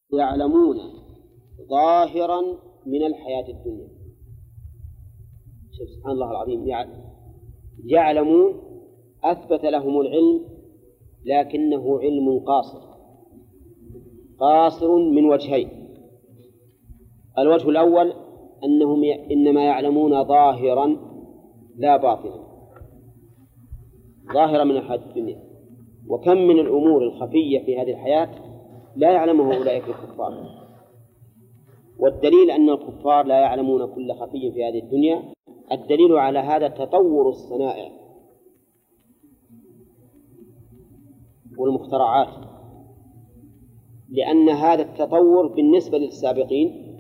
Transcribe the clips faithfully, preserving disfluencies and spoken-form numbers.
يعلمون ظاهرا من الحياة الدنيا. سبحان الله العظيم، يعلمون أثبت لهم العلم لكنه علم قاصر قاصر من وجهين. الوجه الأول أنهم إنما يعلمون ظاهرا لا باطنا، ظاهرا من الحياة الدنيا. وكم من الأمور الخفية في هذه الحياة لا يعلمه أولئك الكفار، والدليل أن الكفار لا يعلمون كل خفي في هذه الدنيا. الدليل على هذا تطور الصنائع والمخترعات، لأن هذا التطور بالنسبة للسابقين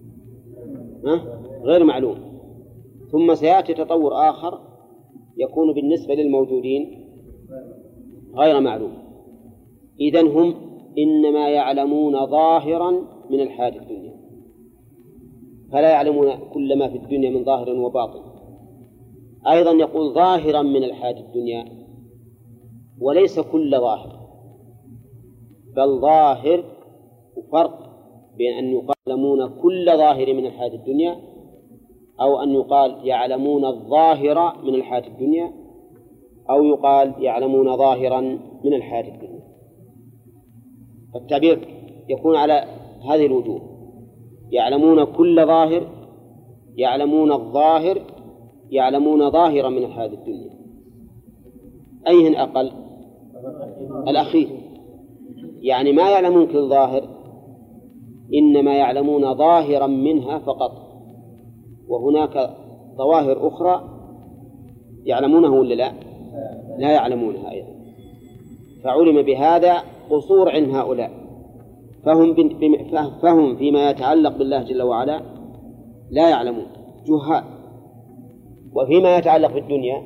غير معلوم، ثم سيأتي تطور آخر يكون بالنسبة للموجودين غير معلوم. إذن هم إنما يعلمون ظاهرا من الحياة الدنيا، فلا يعلمون كل ما في الدنيا من ظاهر وباطن. أيضا يقول ظاهرا من الحياة الدنيا، وليس كل ظاهر، بل ظاهر. وفرق بين أن يقال يعلمون كل ظاهر من الحياة الدنيا أو أن يقال يعلمون الظاهر من الحياة الدنيا أو يقال يعلمون ظاهرا من الحياة الدنيا. التعبير يكون على هذه الوجوه: يعلمون كل ظاهر، يعلمون الظاهر، يعلمون ظاهرا من الحياة الدنيا. أيهن أقل؟ الأخير، يعني ما يعلمون كل ظاهر، إنما يعلمون ظاهرا منها فقط، وهناك ظواهر أخرى يعلمونه ولا لا؟ لا يعلمونها أيضا. فعلم بهذا قصور عند هؤلاء، فهم, فهم فيما يتعلق بالله جل وعلا لا يعلمون، جهال. وفيما يتعلق بالدنيا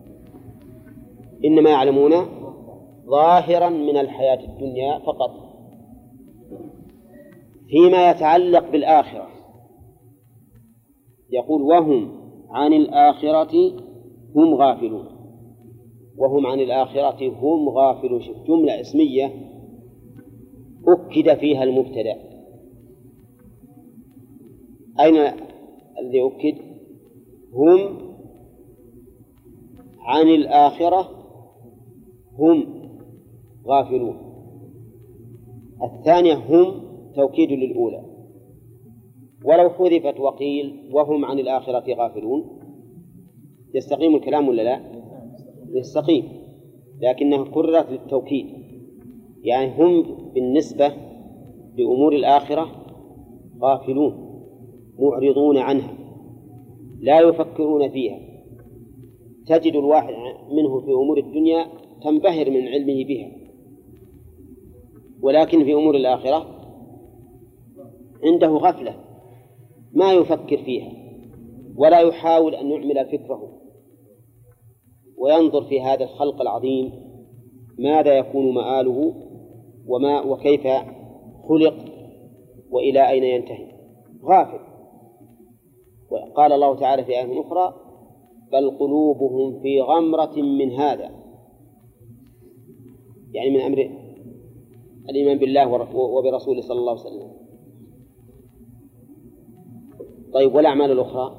إنما يعلمون ظاهرا من الحياة الدنيا فقط. فيما يتعلق بالآخرة يقول: وهم عن الآخرة هم غافلون. وهم عن الآخرة هم غافلون، شوف، جملة اسمية أكد فيها المبتدأ. أين الذي أكد؟ هم عن الآخرة هم غافلون. الثانية هم توكيد للأولى، ولو حذفت وقيل وهم عن الآخرة غافلون يستقيم الكلام ولا لا؟ يستقيم، لكنها كررت للتوكيد، يعني هم بالنسبة لأمور الآخرة غافلون معرضون عنها لا يفكرون فيها. تجد الواحد منه في أمور الدنيا تنبهر من علمه بها، ولكن في أمور الآخرة عنده غفلة ما يفكر فيها ولا يحاول أن يعمل فكره وينظر في هذا الخلق العظيم ماذا يكون مآله وما وكيف خلق وإلى أين ينتهي، غافل. وقال الله تعالى في آية أخرى: بل قلوبهم في غمرة من هذا، يعني من أمر الإيمان بالله وبرسوله صلى الله عليه وسلم. طيب، والأعمال الأخرى؟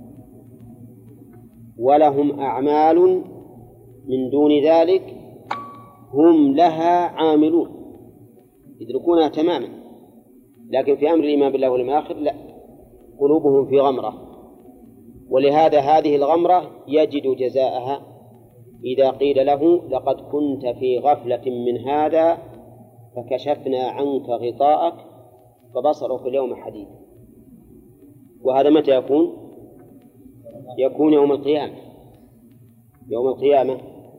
ولهم أعمال من دون ذلك هم لها عاملون، يدركونها تماما، لكن في أمر الإيمان بالله واليوم الآخر لا، قلوبهم في غمرة. ولهذا هذه الغمرة يجد جزاءها إذا قيل له: لقد كنت في غفلة من هذا فكشفنا عنك غطاءك فبصرك اليوم حديد. وهذا متى يكون؟ يكون يوم القيامة. يوم القيامة.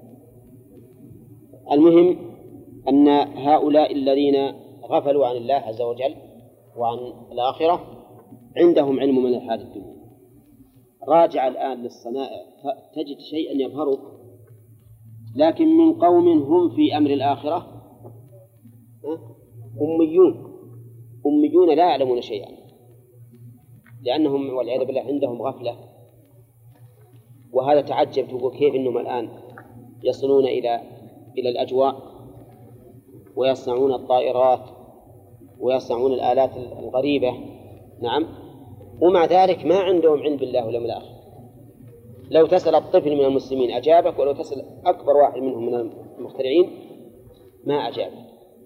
المهم أن هؤلاء الذين غفلوا عن الله عز وجل وعن الآخرة عندهم علم من الحياة الدنيا. راجع الآن للصنائع تجد شيئا يظهرك، لكن من قوم هم في أمر الآخرة أميون أميون لا يعلمون شيئا، لأنهم والعياذ بالله عندهم غفلة. وهذا تعجب، تقول كيف إنهم الآن يصلون إلى إلى الأجواء ويصنعون الطائرات ويصنعون الآلات الغريبة. نعم. ومع ذلك ما عندهم علم بالله واليوم الآخر. لو تسأل الطفل من المسلمين أجابك، ولو تسأل أكبر واحد منهم من المخترعين ما أجابك،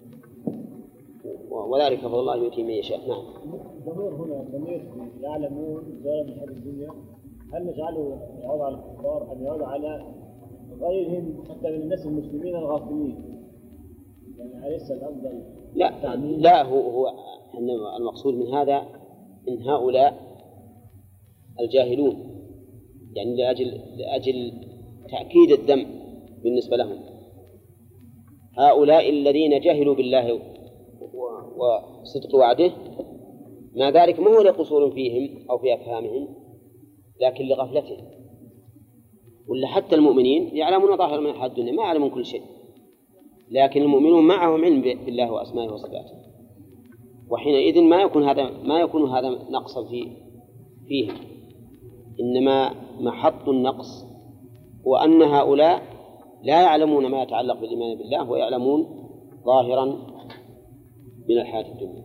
وذلك فضل الله يؤتيه من يشاء. نعم. الضمير هنا ضمير يعلمون زي من هذه الدنيا، هل نجعله يعود على الكفار أم يعود على غيرهم حتى من الناس المسلمين الغافلين؟ يعني أليس الأفضل؟ لا لا هو هو المقصود من هذا إن هؤلاء الجاهلون، يعني لأجل لأجل تأكيد الذم بالنسبة لهم، هؤلاء الذين جهلوا بالله وصدق وعده، ما ذلك ما هو لقصور فيهم أو في أفهامهم، لكن لغفلتهم. ولا حتى المؤمنين يعلمون ظاهر من الحياة الدنيا، ما يعلمون كل شيء، لكن المؤمنون معهم علم بالله وأسمائه وصفاته، وحينئذ ما يكون هذا ما يكون هذا نقصا في فيهم، إنما محط النقص وأن هؤلاء لا يعلمون ما يتعلق بالإيمان بالله، ويعلمون ظاهرا من الحياة الدنيا.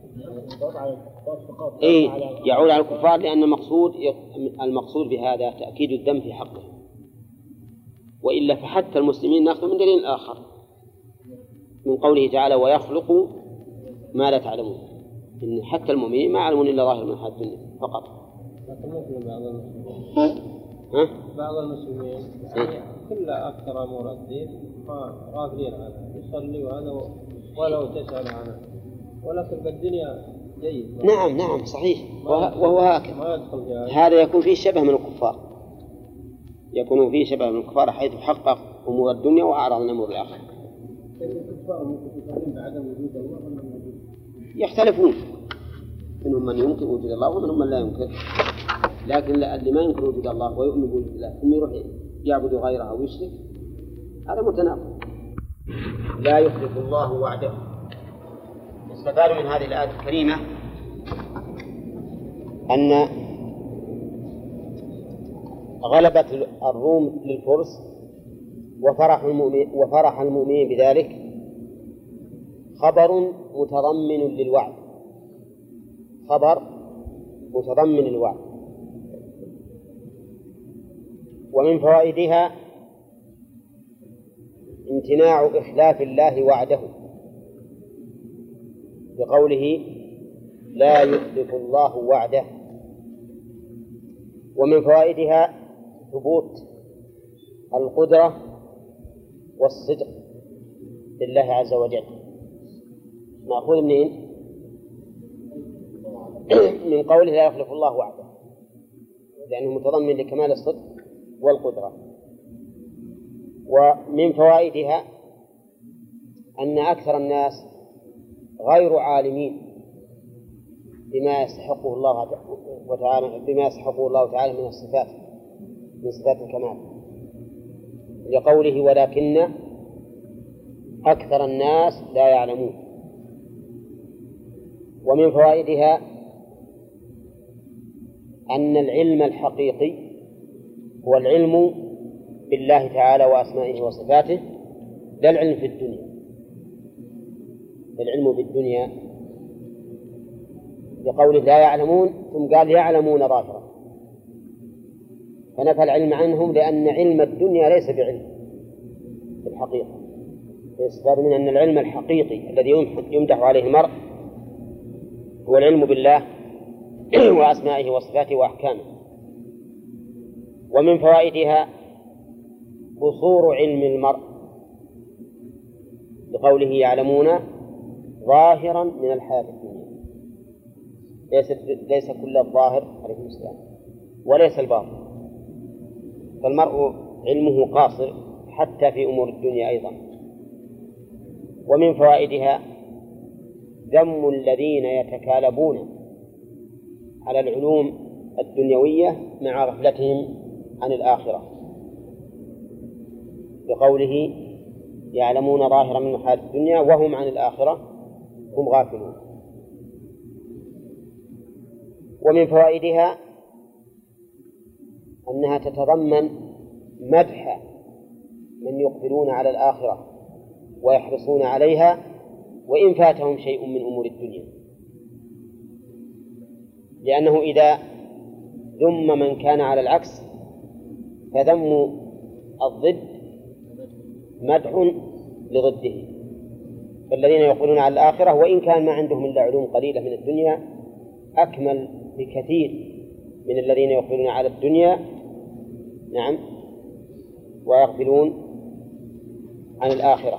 إيه يعود على الكفار، لأن المقصود المقصود بهذا تأكيد الذم في حقه، وإلا فحتى المسلمين نأخذ من دليل آخر من قوله تعالى ويخلق ما لا تعلمون، إن حتى المؤمنين ما يعلمون إلا ظاهر من الحياة الدنيا فقط. بعض المسلمين ها؟ بعض المسلمين يعني كل أكثر أمور الدين غافلين عنها، يصلي وهذا ولو تسأل عنه، ولكن بالدنيا جيد. نعم نعم صحيح، وهو هكذا. هذا يكون فيه شبه من الكفار، يكون فيه شبه من الكفار حيث حقق أمور الدنيا وأعرض عن أمور الآخرة. يختلفون، منهم من ينكر وجود الله ومنهم من لا ينكر، لكن اللي ما ينكر وجود الله ويؤمن بوجود الله ثم يروح يعبد غيره أو يشرك، هذا متناقض. لا يخلف الله وعده. استفاد من هذه الآية الكريمة أن غلبة الروم للفرس وفرح المؤمنين وفرح المؤمنين بذلك خبر متضمن للوعد، خبر متضمن للوعد. ومن فوائدها امتناع إخلاف الله وعده بقوله لا يخلف الله وعده. ومن فوائدها ثبوت القدرة والصدق لله عز وجل. مأخوذ منين؟ من قوله لا يخلف الله وعده، لأنه متضمن لكمال الصدق والقدرة. ومن فوائدها أن أكثر الناس غير عالمين بما يستحقه الله وتعالى بما يستحقه الله تعالى من الصفات، من صفات الكمال، لقوله ولكن أكثر الناس لا يعلمون. ومن فوائدها أن العلم الحقيقي هو العلم بالله تعالى وأسمائه وصفاته، لا العلم في الدنيا، العلم بالدنيا، بقوله لا يعلمون ثم قال يعلمون ظاهرا، فنفى العلم عنهم لأن علم الدنيا ليس بعلم في الحقيقة. يستفاد من أن العلم الحقيقي الذي يمدح عليه المرء هو العلم بالله وأسمائه وصفاته وأحكامه. ومن فوائدها قصور علم المرء بقوله يعلمون ظاهرا من الحياة الدنيا، ليس ليس كل الظاهر عليه السلام وليس الباطن، فالمرء علمه قاصر حتى في أمور الدنيا أيضا. ومن فوائدها ذم الذين يتكالبون على العلوم الدنيوية مع غفلتهم عن الآخرة بقوله يعلمون ظاهرا من الحياة الدنيا وهم عن الآخرة هم غافلون. ومن فوائدها أنها تتضمن مدح من يقبلون على الآخرة ويحرصون عليها وإن فاتهم شيء من أمور الدنيا، لأنه إذا ذم من كان على العكس فذم الضد مدح لضده. فالذين يقولون على الآخرة وإن كان ما عندهم إلا علوم قليلة من الدنيا أكمل بكثير من الذين يقولون على الدنيا نعم ويغفلون عن الآخرة.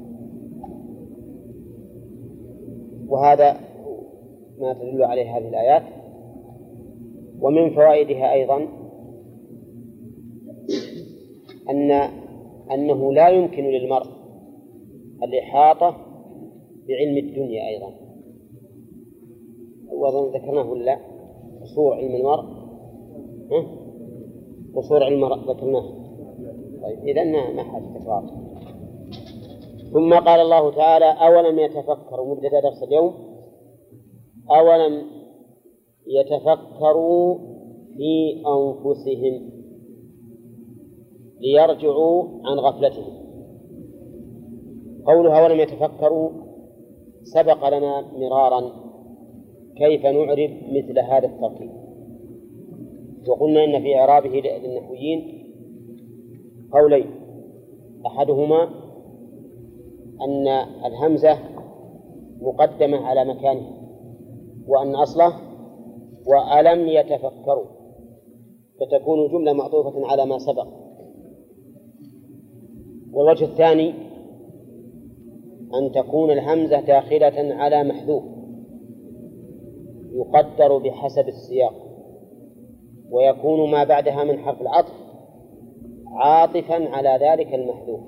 وهذا ما تدل عليه هذه الآيات. ومن فوائدها أيضا أن أنه لا يمكن للمرء الإحاطة بعلم الدنيا أيضا، وأظن ذكرناه ولا قصور علم المرء ها؟ قصور علم المرء ذكرناه. طيب إذن ما حاجة تكرار. ثم قال الله تعالى أولم يتفكروا مبتدأ درس اليوم أولم يتفكروا في أنفسهم ليرجعوا عن غفلتهم. قولها أولم يتفكروا سبق لنا مرارا كيف نعرب مثل هذا التركيب، وقلنا إن في إعرابه للنحويين قولين، أحدهما أن الهمزة مقدمة على مكانه وأن أصله وألم يتفكروا، فتكون جملة معطوفة على ما سبق. والوجه الثاني أن تكون الهمزة داخلة على محذوف يقدر بحسب السياق، ويكون ما بعدها من حرف العطف عاطفا على ذلك المحذوف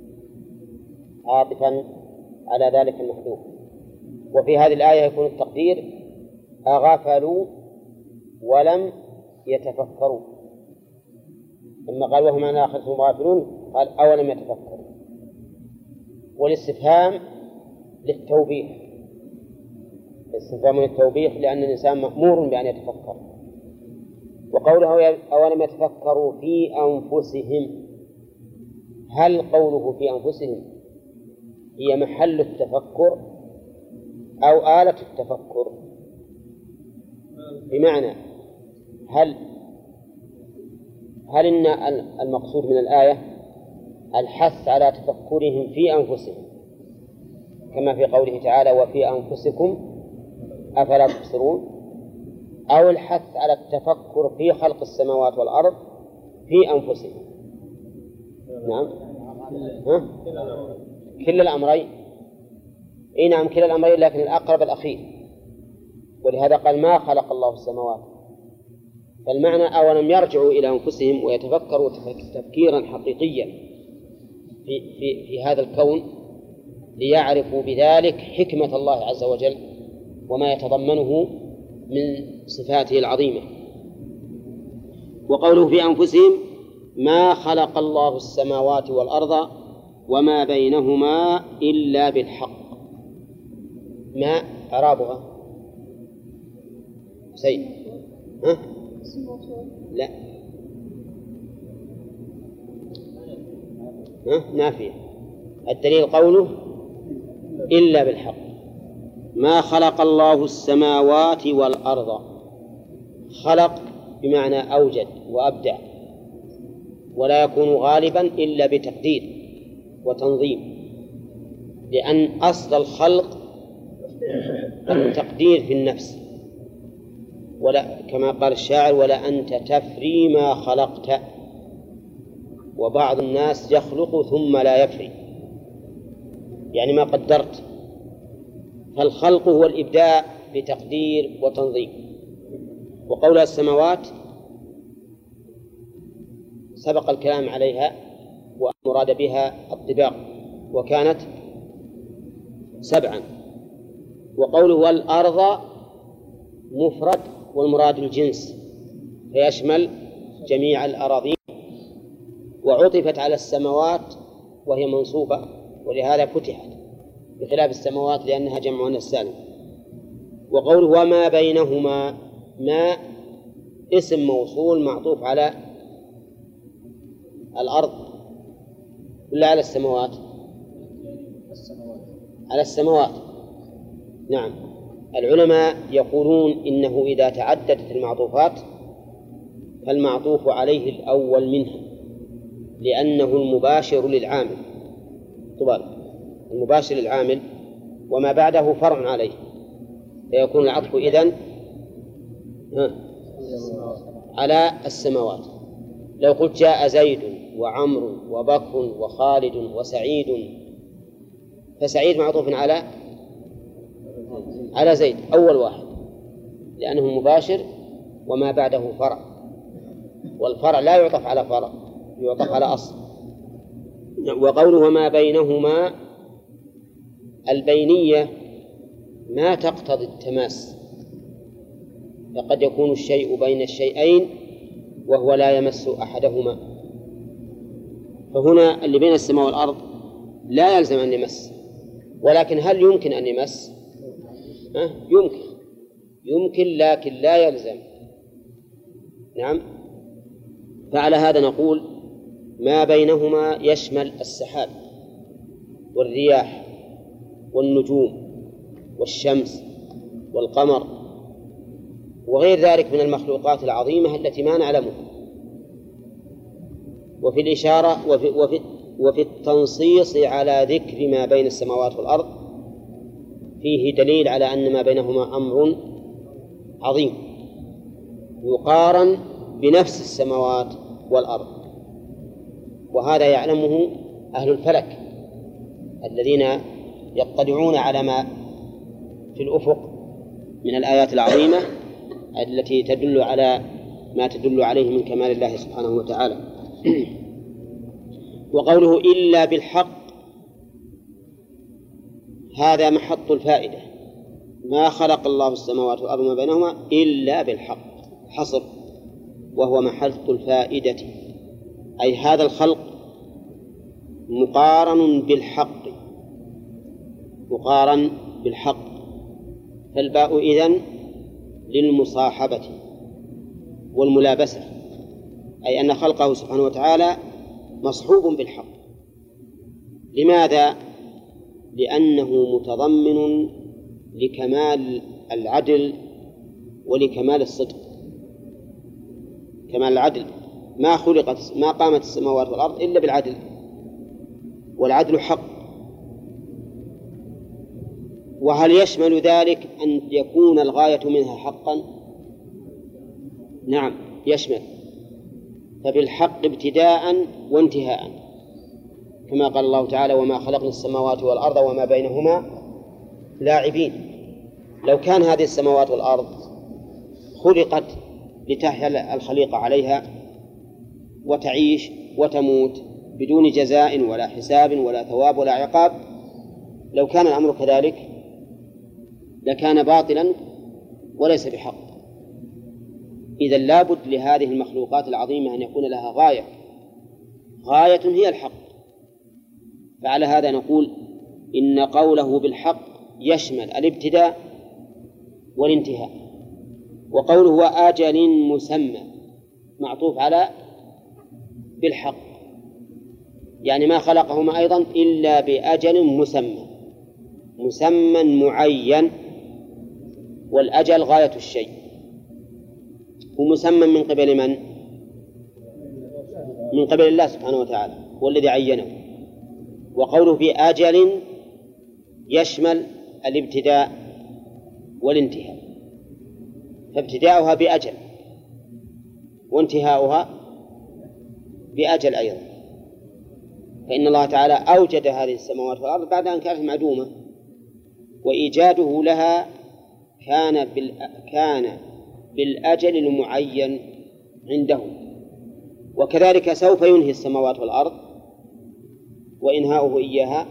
عاطفا على ذلك المحذوف. وفي هذه الآية يكون التقدير أغفلوا ولم يتفكروا، لما قال وهم عن الآخرة هم غافلون قال أولم يتفكروا. والاستفهام للتوبيخ، الاستفهام للتوبيخ لأن الإنسان مأمور بأن يتفكر. وقوله أولم يتفكروا في أنفسهم، هل قوله في أنفسهم هي محل التفكر أو آلة التفكر؟ بمعنى هل هل إن المقصود من الآية الحث على تفكرهم في أنفسهم كما في قوله تعالى وفي أنفسكم أفلا تبصرون، أو الحث على التفكر في خلق السماوات والأرض في أنفسهم؟ نعم ها؟ كل الأمرين. إيه نعم كل الأمرين، لكن الأقرب الأخير، ولهذا قال ما خلق الله السماوات. فالمعنى أولم يرجعوا إلى أنفسهم ويتفكروا تفكيرا حقيقيا في, في, في هذا الكون ليعرفوا بذلك حكمة الله عز وجل وما يتضمنه من صفاته العظيمة. وقوله في أنفسهم ما خلق الله السماوات والأرض وما بينهما إلا بالحق. ما إعرابها سيء ها؟ لا ها؟ نافية. الدليل قوله إلا بالحق. ما خلق الله السماوات والأرض، خلق بمعنى أوجد وأبدع، ولا يكون غالبا إلا بتقدير وتنظيم، لأن أصل الخلق التقدير في النفس، ولا كما قال الشاعر ولا أنت تفري ما خلقت، وبعض الناس يخلق ثم لا يفري، يعني ما قدرت. فالخلق هو الإبداع بتقدير وتنظيم. وقول السماوات سبق الكلام عليها ومراد بها الطباق وكانت سبعا. وقوله والأرض مفرد والمراد الجنس فيشمل جميع الأراضين، وعطفت على السماوات وهي منصوبة ولهذا فتحت بخلاف السماوات لأنها جمع مؤنث سالم. وقوله وما بينهما، ما اسم موصول معطوف على الأرض ولا على السماوات؟ على السماوات نعم. العلماء يقولون إنه إذا تعددت المعطوفات فالمعطوف عليه الأول منها، لأنه المباشر للعامل. طبعا المباشر للعامل وما بعده فرع عليه، فيكون العطف إذن على السماوات. لو قلت جاء زيد وعمر وبكر وخالد وسعيد، فسعيد معطوف على على زيد أول واحد لأنه مباشر وما بعده فرع، والفرع لا يعطف على فرع، يعطف على أصل. وقوله وما بينهما، البينية ما تقتضي التماس، فقد يكون الشيء بين الشيئين وهو لا يمس أحدهما، فهنا اللي بين السماء والأرض لا يلزم أن يمس، ولكن هل يمكن أن يمس؟ أه؟ يمكن يمكن لكن لا يلزم. نعم. فعلى هذا نقول ما بينهما يشمل السحاب والرياح والنجوم والشمس والقمر وغير ذلك من المخلوقات العظيمة التي ما نعلمها. وفي الإشارة وفي, وفي, وفي التنصيص على ذكر ما بين السماوات والأرض فيه دليل على أن ما بينهما أمر عظيم يقارن بنفس السماوات والأرض، وهذا يعلمه أهل الفلك الذين يطلعون على ما في الأفق من الآيات العظيمة التي تدل على ما تدل عليه من كمال الله سبحانه وتعالى. وقوله إلا بالحق، هذا محط الفائدة، ما خلق الله السماوات والأرض وما بينهما إلا بالحق، حصر، وهو محط الفائدة، أي هذا الخلق مقارن بالحق، مقارن بالحق، فالباء إذن للمصاحبة والملابسة، أي أن خلقه سبحانه وتعالى مصحوب بالحق. لماذا؟ لأنه متضمن لكمال العدل ولكمال الصدق. كمال العدل، ما خلقت ما قامت السماوات والأرض إلا بالعدل، والعدل حق. وهل يشمل ذلك أن يكون الغاية منها حقا؟ نعم يشمل، فبالحق ابتداء وانتهاء، كما قال الله تعالى وما خلقنا السماوات والأرض وما بينهما لاعبين. لو كان هذه السماوات والأرض خلقت لتحيا الخليقة عليها وتعيش وتموت بدون جزاء ولا حساب ولا ثواب ولا عقاب، لو كان الأمر كذلك لكان باطلا وليس بحق. إذن لابد لهذه المخلوقات العظيمة أن يكون لها غاية، غاية هي الحق. فعلى هذا نقول إن قوله بالحق يشمل الابتداء والانتهاء. وقوله وآجل مسمى معطوف على بالحق، يعني ما خلقهما أيضا إلا بأجل مسمى، مسمى معين، والأجل غاية الشيء، ومسمى من قبل من؟ من قبل الله سبحانه وتعالى والذي عينه. وقوله بأجل يشمل الابتداء والانتهاء، فابتداؤها بأجل وانتهاؤها بأجل أيضا، فإن الله تعالى أوجد هذه السماوات والأرض بعد أن كانت معدومة، وإيجاده لها كان بال... كان بالأجل المعين عنده، وكذلك سوف ينهي السماوات والأرض وإنهاؤه إياها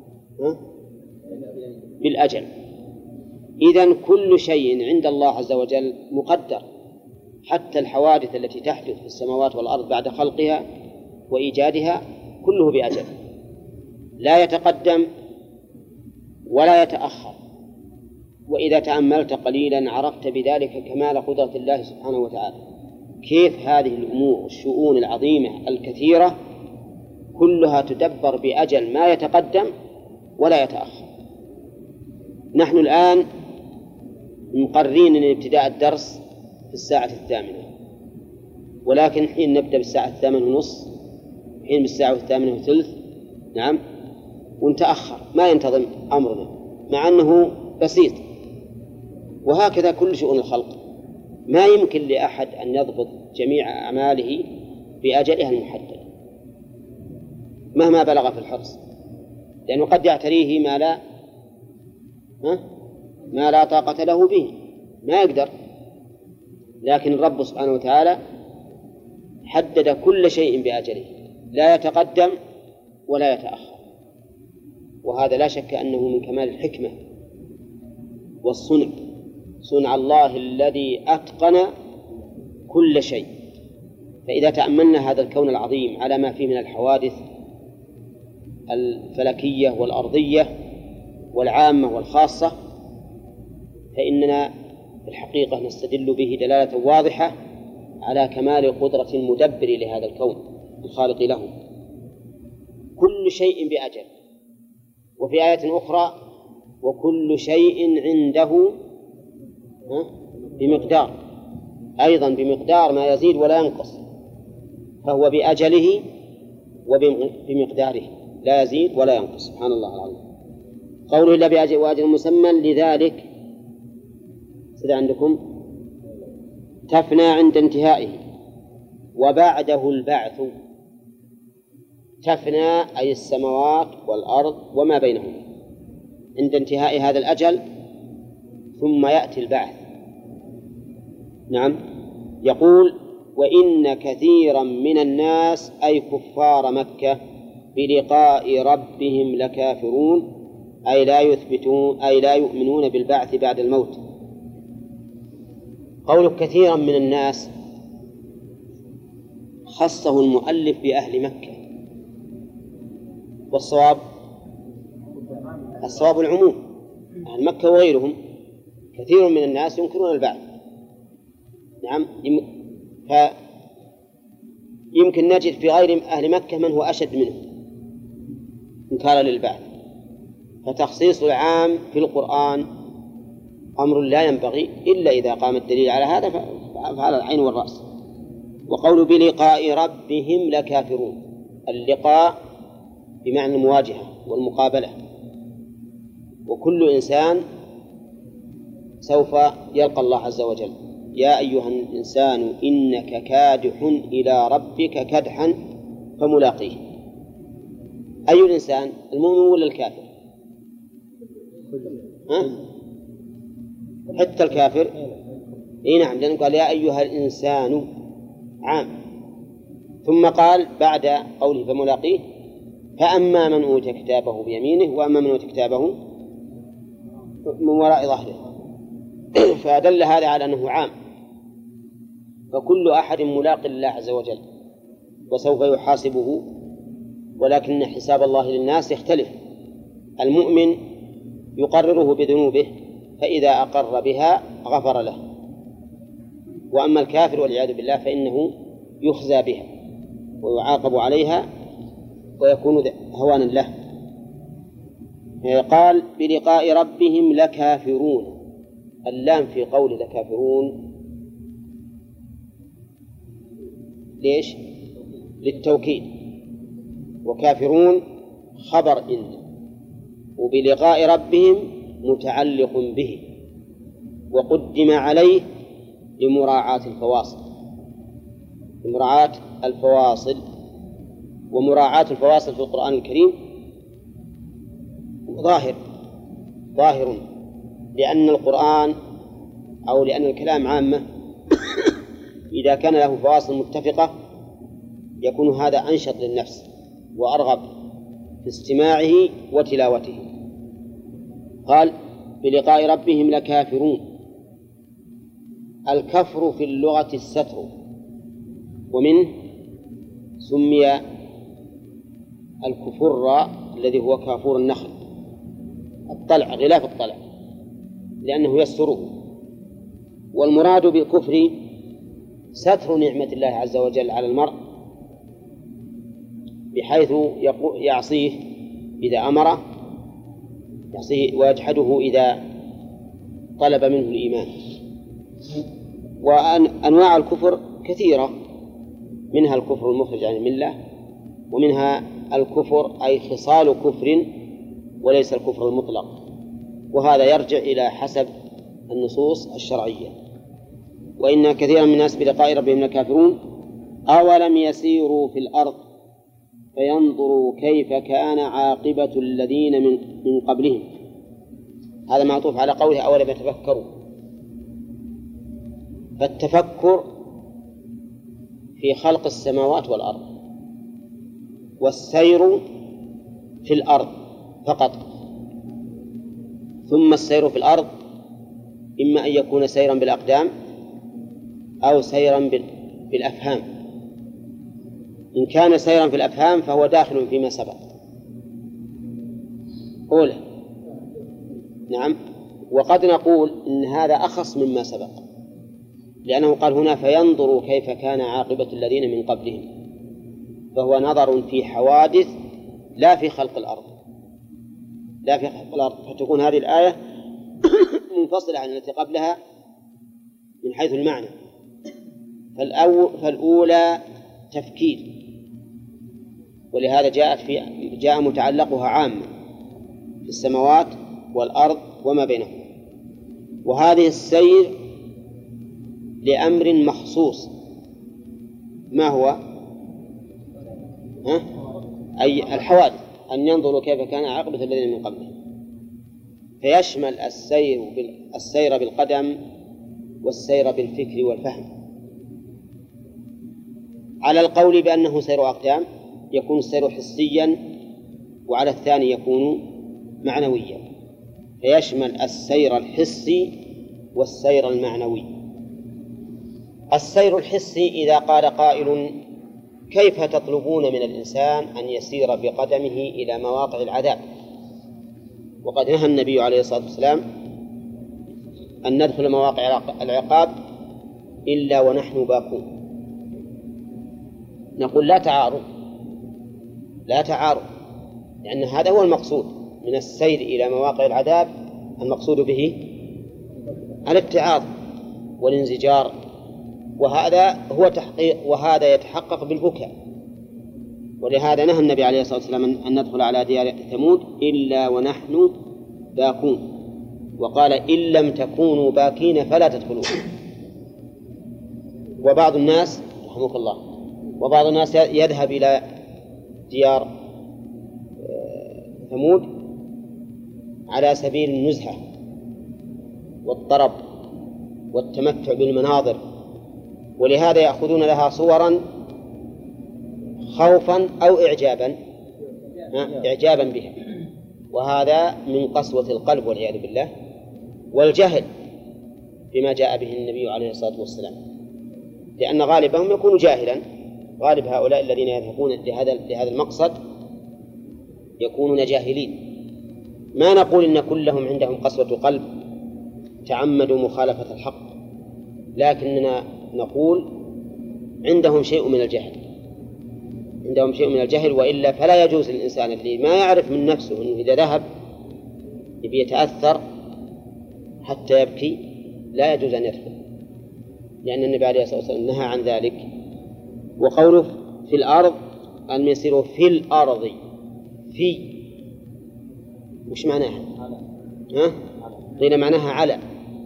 بالأجل. إذن كل شيء عند الله عز وجل مقدر، حتى الحوادث التي تحدث في السماوات والأرض بعد خلقها وإيجادها كله بأجل، لا يتقدم ولا يتأخر. وإذا تأملت قليلا عرفت بذلك كمال قدرة الله سبحانه وتعالى، كيف هذه الأمور والشؤون العظيمة الكثيرة كلها تدبر بأجل ما يتقدم ولا يتأخر. نحن الآن مقررين أن ابتداء الدرس في الساعة الثامنة، ولكن حين نبدأ بالساعة الثامنة ونصف، حين بالساعة الثامنة وثلث، نعم، ونتأخر ما ينتظم أمرنا مع أنه بسيط. وهكذا كل شؤون الخلق، ما يمكن لأحد أن يضبط جميع أعماله بأجلها المحدد مهما بلغ في الحرص، لأنه قد يعتريه ما لا ها؟ ما لا طاقة له به، ما يقدر. لكن الرب سبحانه وتعالى حدد كل شيء بأجله، لا يتقدم ولا يتأخر، وهذا لا شك أنه من كمال الحكمة والصنع، صنع الله الذي أتقن كل شيء. فإذا تأملنا هذا الكون العظيم على ما فيه من الحوادث الفلكية والأرضية والعامة والخاصة، فإننا في الحقيقة نستدل به دلالة واضحة على كمال قدرة المدبر لهذا الكون الخالق له. كل شيء بأجل. وفي آية أخرى وكل شيء عنده بمقدار، أيضا بمقدار ما يزيد ولا ينقص، فهو بأجله وبمقداره لا يزيد ولا ينقص، سبحان الله العظيم. قوله إلا بأجل وأجل مسمى، لذلك سيد عندكم تفنى عند انتهائه وبعده البعث. تفنى أي السماوات والأرض وما بينهما عند انتهاء هذا الأجل، ثم يأتي البعث. نعم، يقول وإن كثيرا من الناس أي كفار مكة بلقاء ربهم لكافرون، أي لا يثبتون أي لا يؤمنون بالبعث بعد الموت. قوله كثيرا من الناس خصه المؤلف بأهل مكة، والصواب الصواب العموم، أهل مكة وغيرهم كثير من الناس ينكرون البعث. نعم، فيمكن نجد في غير أهل مكة من هو أشد منه إنكارا للبعث، فتخصيص العام في القرآن أمر لا ينبغي إلا إذا قام الدليل على هذا فعلى العين والرأس. وقول بلقاء ربهم لكافرون، اللقاء بمعنى المواجهة والمقابلة، وكل إنسان سوف يلقى الله عز وجل. يا أيها الإنسان إنك كادح إلى ربك كدحا فملاقيه. أي الإنسان، المؤمن ولا الكافر؟ ها؟ حتى الكافر. إيه نعم، لأنه قال يا أيها الإنسان عام، ثم قال بعد قوله فملاقيه فأما من أوتي كتابه بيمينه وأما من أوتي كتابه من وراء ظهره. فدل هذا على أنه عام، فكل أحد ملاق لله عز وجل وسوف يحاسبه، ولكن حساب الله للناس يختلف. المؤمن يقرره بذنوبه فإذا أقر بها غفر له، وأما الكافر والعياذ بالله فإنه يخزى بها ويعاقب عليها ويكون هوانا له. قال بلقاء ربهم لكافرون، اللام في قول لكافرون ليش؟ للتوكيد، وكافرون خبر إن، وبلقاء ربهم متعلق به، وقدم عليه لمراعاة الفواصل، لمراعاة الفواصل. ومراعاة الفواصل في القرآن الكريم ظاهر ظاهر لأن القرآن أو لأن الكلام عامة إذا كان له فواصل متفقة يكون هذا أنشط للنفس وأرغب في استماعه وتلاوته. قال بلقاء ربهم لكافرون. الكفر في اللغة الستر، ومنه سمي الكفر الذي هو كافور النخل، الطلع غلاف الطلع، لأنه يستره. والمراد بالكفر ستر نعمة الله عز وجل على المرء بحيث يعصيه إذا أمره، يعصيه ويجحده إذا طلب منه الإيمان. وأنواع الكفر كثيرة، منها الكفر المخرج عن الملة، ومنها الكفر أي خصال كفر وليس الكفر المطلق، وهذا يرجع إلى حسب النصوص الشرعية. وإن كثيرا من الناس بلقاء ربهم لكافرون أولم يسيروا في الأرض فينظروا كيف كان عاقبة الذين من, من قبلهم. هذا معطوف على قوله أولم يتفكروا. فالتفكر في خلق السماوات والأرض، والسير في الأرض فقط. ثم السير في الأرض إما أن يكون سيرا بالأقدام أو سيرا بالأفهام. إن كان سيرا في الأفهام فهو داخل فيما سبق. أولى نعم. وقد نقول إن هذا أخص مما سبق، لأنه قال هنا فينظروا كيف كان عاقبة الذين من قبلهم، فهو نظر في حوادث لا في خلق الأرض، لا في خلق الأرض، فتكون هذه الآية منفصلة عن التي قبلها من حيث المعنى. فالأولى تفكير، ولهذا جاءت في جاء متعلقها عامة في السماوات والأرض وما بينهما. وهذه السير لأمر مخصوص، ما هو؟ ها؟ أي الحوادث، أن ينظروا كيف كان عاقبة الذين من قبلهم، فيشمل السير السير بالقدم والسير بالفكر والفهم. على القول بأنه سير أقدام يكون السير حسيا، وعلى الثاني يكون معنويا، فيشمل السير الحسي والسير المعنوي. السير الحسي إذا قال قائل كيف تطلبون من الإنسان أن يسير بقدمه إلى مواقع العذاب، وقد نهى النبي عليه الصلاة والسلام أن ندخل مواقع العقاب إلا ونحن باكون. نقول لا تعارض، لا تعارض، لأن هذا هو المقصود من السير إلى مواقع العذاب، المقصود به الاتعاظ والانزجار، وهذا هو تحقيق، وهذا يتحقق بالبكاء. ولهذا نهى النبي عليه الصلاة والسلام أن ندخل على ديار ثمود إلا ونحن باكون، وقال إن لم تكونوا باكين فلا تدخلون. وبعض الناس رحمك الله وبعض الناس يذهب إلى ديار ثمود على سبيل النزهة والطرب والتمتع بالمناظر، ولهذا يأخذون لها صورا خوفا أو إعجابا إعجابا بها، وهذا من قسوة القلب والعياذ بالله والجهل بما جاء به النبي عليه الصلاة والسلام، لأن غالبهم يكون جاهلا. غالب هؤلاء الذين يذهبون لهذا لهذا المقصد يكونون جاهلين. ما نقول إن كلهم عندهم قسوة قلب تعمدوا مخالفة الحق، لكننا نقول عندهم شيء من الجهل، عندهم شيء من الجهل، وإلا فلا يجوز للإنسان اللي ما يعرف من نفسه أنه إذا ذهب يبي يتأثر حتى يبكي لا يجوز أن يدخل، لأن النبي عليه الصلاة والسلام نهى عن ذلك. وقوله في الأرض أن يسيروا في الأرض، في وش معناها؟ ها؟ قيل معناها على،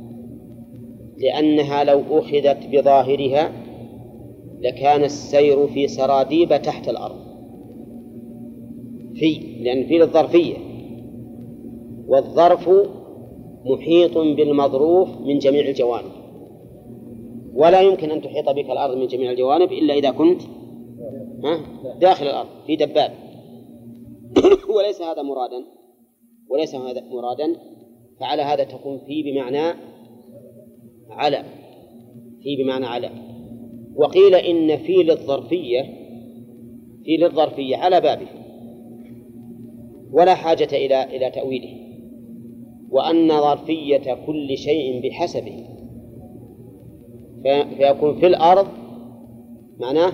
لأنها لو أخذت بظاهرها لكان السير في سراديب تحت الأرض، في لأن في للظرفية، والظرف محيط بالمظروف من جميع الجوانب، ولا يمكن أن تحيط بك الأرض من جميع الجوانب إلا إذا كنت داخل الأرض في دباب. وليس هذا مرادا وليس هذا مرادا فعلى هذا تكون في بمعنى على، في بمعنى على. وقيل إن في للظرفية في للظرفية على بابه ولا حاجة إلى إلى تأويله، وأن ظرفية كل شيء بحسبه، فيكون في الأرض معناه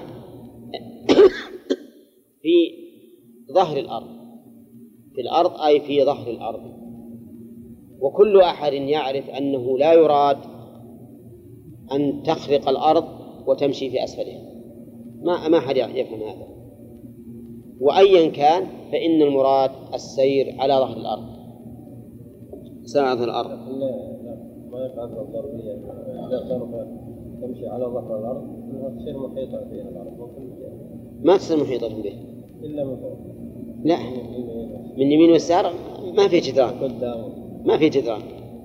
في ظهر الأرض، في الأرض أي في ظهر الأرض. وكل أحد يعرف أنه لا يراد أن تخرق الأرض وتمشي في أسفلها، ما ما أحد يفهم هذا. وأيا كان فإن المراد السير على ظهر الأرض، سير على ظهر الأرض. ما يفعل الضربية إذا ضرب تمشي على ظهر الأرض أنها تصير محيطة بها الأرض، ما تصير محيطة به إلا من فوق. لا، من يمين واليسار ما في جدران، ما في جدران.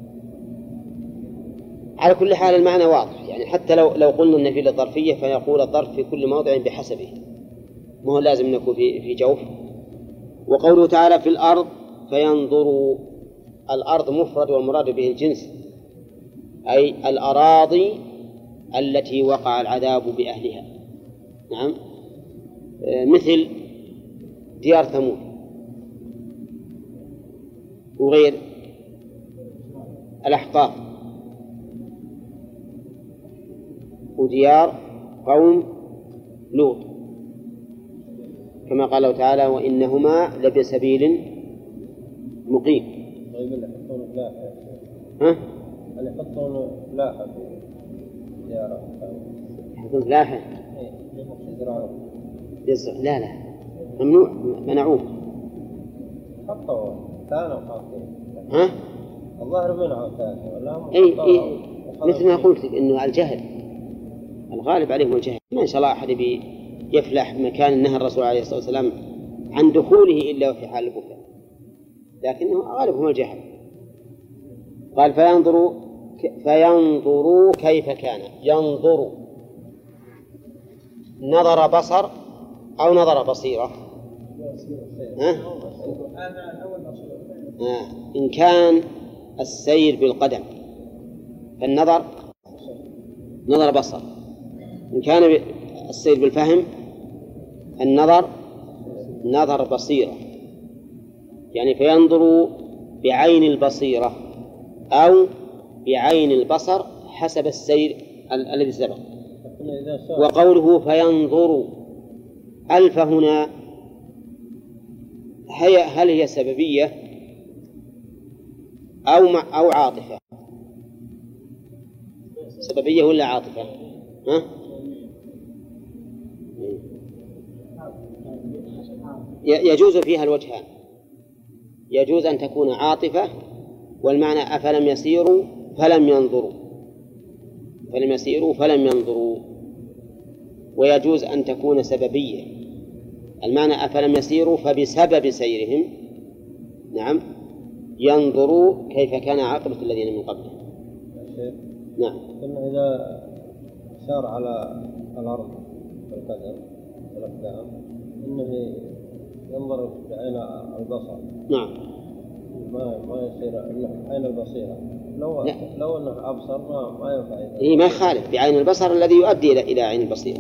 على كل حال المعنى واضح، يعني حتى لو لو قلنا أن في الظرفية فيقول الظرف في كل موضع بحسبه، ما هو لازم نكون في في جوف. وقوله تعالى في الأرض فينظروا، الأرض مفرد والمراد به الجنس، أي الأراضي التي وقع العذاب بأهلها. نعم، مثل ديار ثمود وغير الأحقاف وديار قوم لوط، كما قال الله تعالى وإنهما لبسبيل مقيم. طيب اللي يحطون فلاحة، ها؟ اللي يحطون فلاحة في ديار يحطون فلاحة؟ إيه يزرعون. يزرع؟ لا لا، ممنوع، منعوه. حطوا كانوا حاطين. ها؟ الظاهر منعوا ثاني ولا هم؟ إيه إيه، مثل ما قلت لك إنه الجهل الغالب عليهم الجهل. ما إن شاء الله أحد يفلح مكان نهى الرسول عليه الصلاة والسلام عن دخوله إلا في حال البكاء، لكنه غالبهم الجهل. قال فينظروا فينظروا كيف كان. ينظروا نظر بصر أو نظر بصيرة؟ ها؟ آه. إن كان السير بالقدم فالنظر نظر بصر، إن كان السير بالفهم النظر نظر بصيرة. يعني فينظر بعين البصيرة أو بعين البصر حسب السير الذي سبق. وقوله فينظر ألف هنا هي هل هي سببية أو أو عاطفة؟ سببية ولا عاطفة؟ ها؟ يجوز فيها الوجهان، يجوز أن تكون عاطفة والمعنى أفلم يسيروا فلم ينظروا، فلم يسيروا فلم ينظروا، ويجوز أن تكون سببية، المعنى أفلم يسيروا فبسبب سيرهم نعم ينظروا كيف كان عاقبة الذين من قبلهم. نعم. قلنا إذا سار على الأرض بالقدم والأقدام إنه ينظر بعين البصر. نعم. ما ما يصير إلا عين البصيرة. لو لا. لو أنه أبصر ما ما ينفع. إيه ما يخالف بعين البصر الذي يؤدي إلى إلى عين البصيرة،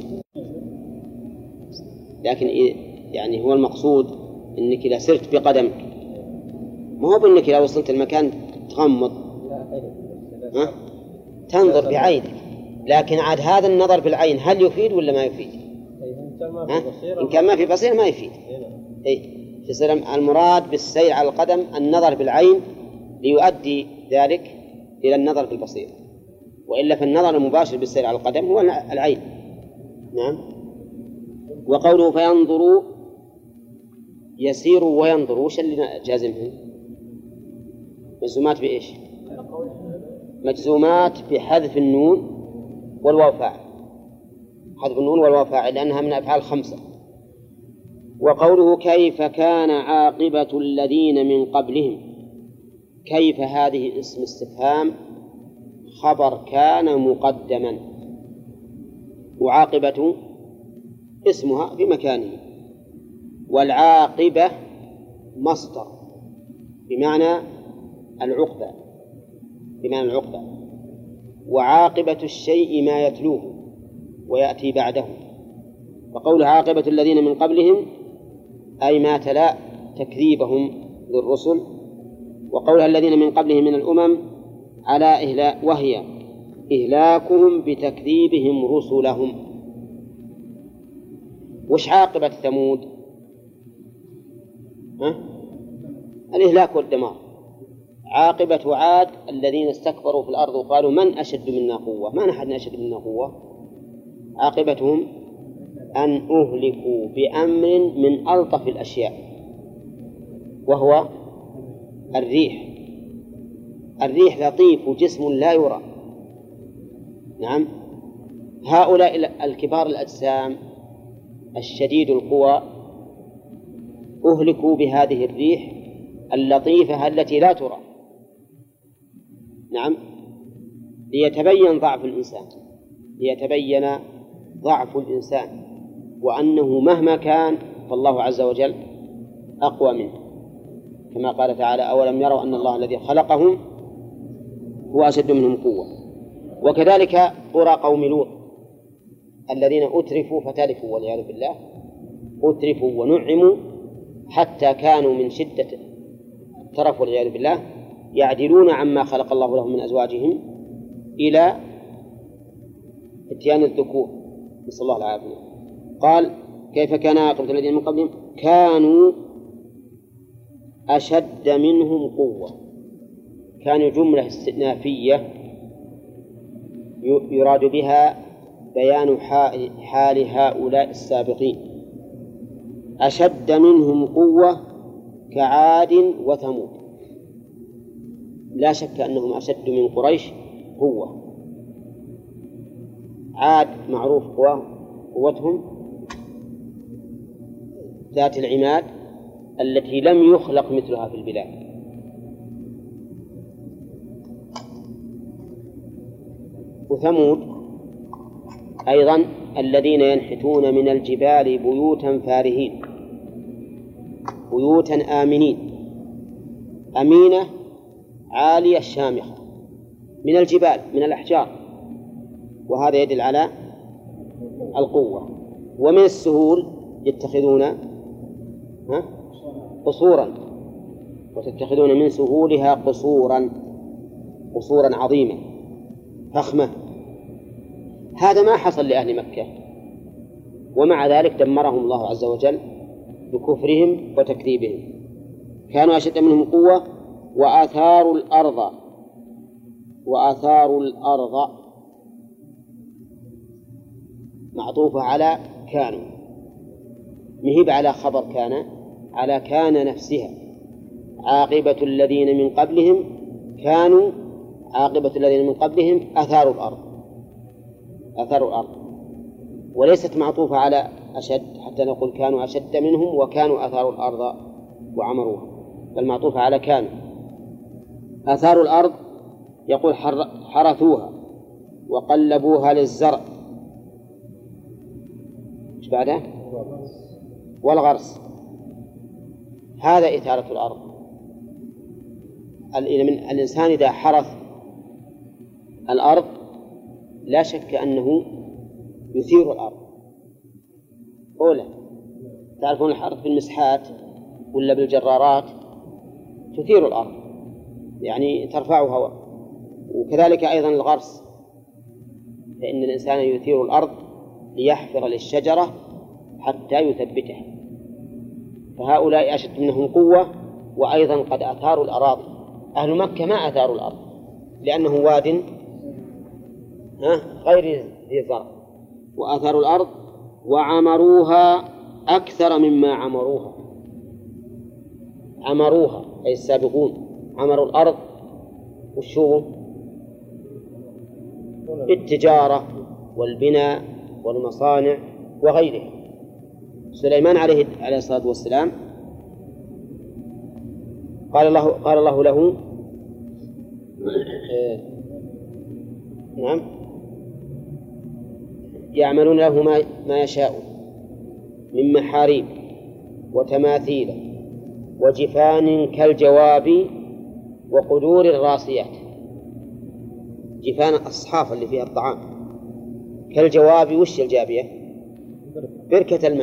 لكن يعني هو المقصود إنك إذا سرت بقدمك ما هو بأنك إذا وصلت المكان تغمض، ها؟ تنظر بعينك، لكن عاد هذا النظر بالعين هل يفيد ولا ما يفيد؟ إن كان ما في بصير ما يفيد. إيه يصير المراد بالسير على القدم النظر بالعين ليؤدي ذلك إلى النظر بالبصير، وإلا فالنظر المباشر بالسير على القدم هو العين. نعم. وقوله فينظروا يسيروا وينظروا وش اللي جازمهم؟ مجزومات بإيش؟ مجزومات بحذف النون والواو فاعل، حذف النون والواو فاعل لأنها من أفعال خمسة. وقوله كيف كان عاقبة الذين من قبلهم، كيف هذه اسم استفهام خبر كان مقدما، وعاقبة اسمها في مكانه، والعاقبة مصدر بمعنى العقبة، بمعنى العقبة، وعاقبة الشيء ما يتلوه ويأتي بعده. وقول عاقبة الذين من قبلهم أي ما تلا تكذيبهم للرسل، وقولها الذين من قبلهم من الأمم على إهلاك، وهي إهلاكهم بتكذيبهم رسلهم. وش عاقبة ثمود؟ ها؟ الإهلاك والدمار، عاقبة عاد الذين استكبروا في الأرض وقالوا من أشد منا قوة، ما نحن أشد منا قوة. عاقبتهم أن أهلكوا بأمر من ألطف الأشياء وهو الريح. الريح لطيف وجسم لا يرى. نعم، هؤلاء الكبار الأجسام الشديد القوى أهلكوا بهذه الريح اللطيفة التي لا ترى. نعم، ليتبين ضعف الإنسان، ليتبين ضعف الإنسان وأنه مهما كان فالله عز وجل أقوى منه، كما قال تعالى: أولم يروا أن الله الذي خلقهم هو أشد منهم قوة. وكذلك قرى قوم لوط الذين أترفوا فتلفوا والعياذ بالله، أترفوا ونعموا حتى كانوا من شدة الترف والعياذ بالله يعدلون عما خلق الله لهم من أزواجهم إلى إتيان الذكور، نسأل الله العافية. قال: كيف كان عاقبة الذين من قبلهم؟ كانوا أشد منهم قوة. كانوا جملة استئنافية يراد بها بيان حال هؤلاء السابقين. أشد منهم قوة كعاد وثمود. لا شك أنهم أشد من قريش قوة. عاد معروف قوتهم ذات العماد التي لم يخلق مثلها في البلاد. وثمود أيضا الذين ينحتون من الجبال بيوتا فارهين، بيوتا آمنين، أمينة عالية شامخة من الجبال من الأحجار، وهذا يدل على القوة. ومن السهول يتخذون قصورا، وتتخذون من سهولها قصورا قصورا عظيمة فخمة. هذا ما حصل لأهل مكة، ومع ذلك دمرهم الله عز وجل بكفرهم وتكذيبهم. كانوا أشد منهم قوة وآثاروا الأرض. وآثاروا الأرض معطوفة على كانوا، مهيب على خبر كان، على كان نفسها. عاقبة الذين من قبلهم كانوا عاقبة الذين من قبلهم أثاروا الأرض، أثاروا الأرض، وليست معطوفة على أشد حتى نقول كانوا أشد منهم وكانوا أثاروا الأرض وعمروها، بل معطوفة على كانوا. أثاروا الأرض يقول حرثوها وقلبوها للزرع، إيش بعده؟ والغرس. هذا إثارة الأرض. الإنسان إذا حرث الأرض لا شك أنه يثير الأرض. أولا تعرفون الحرث بالمسحات ولا بالجرارات تثير الأرض، يعني ترفعها. وكذلك أيضا الغرس، فإن الإنسان يثير الأرض ليحفر للشجرة حتى يثبتها. فهؤلاء أشد منهم قوة وأيضا قد أثاروا الأراضي. أهل مكة ما أثاروا الأرض لأنه واد غير ذي زرع، وأثاروا الأرض وعمروها أكثر مما عمروها. عمروها أي السابقون عمروا الأرض وشو بالتجارة والبناء والمصانع وغيرها. سليمان عليه عليه الصلاة والسلام قال الله قال الله له آه نعم يعملون له ما ما يشاء من محاريب وتماثيل وجفان كالجواب وقدور الراسيات. جفان الصحافة اللي فيها الطعام، كالجواب. وش الجابية؟ بركة الماء.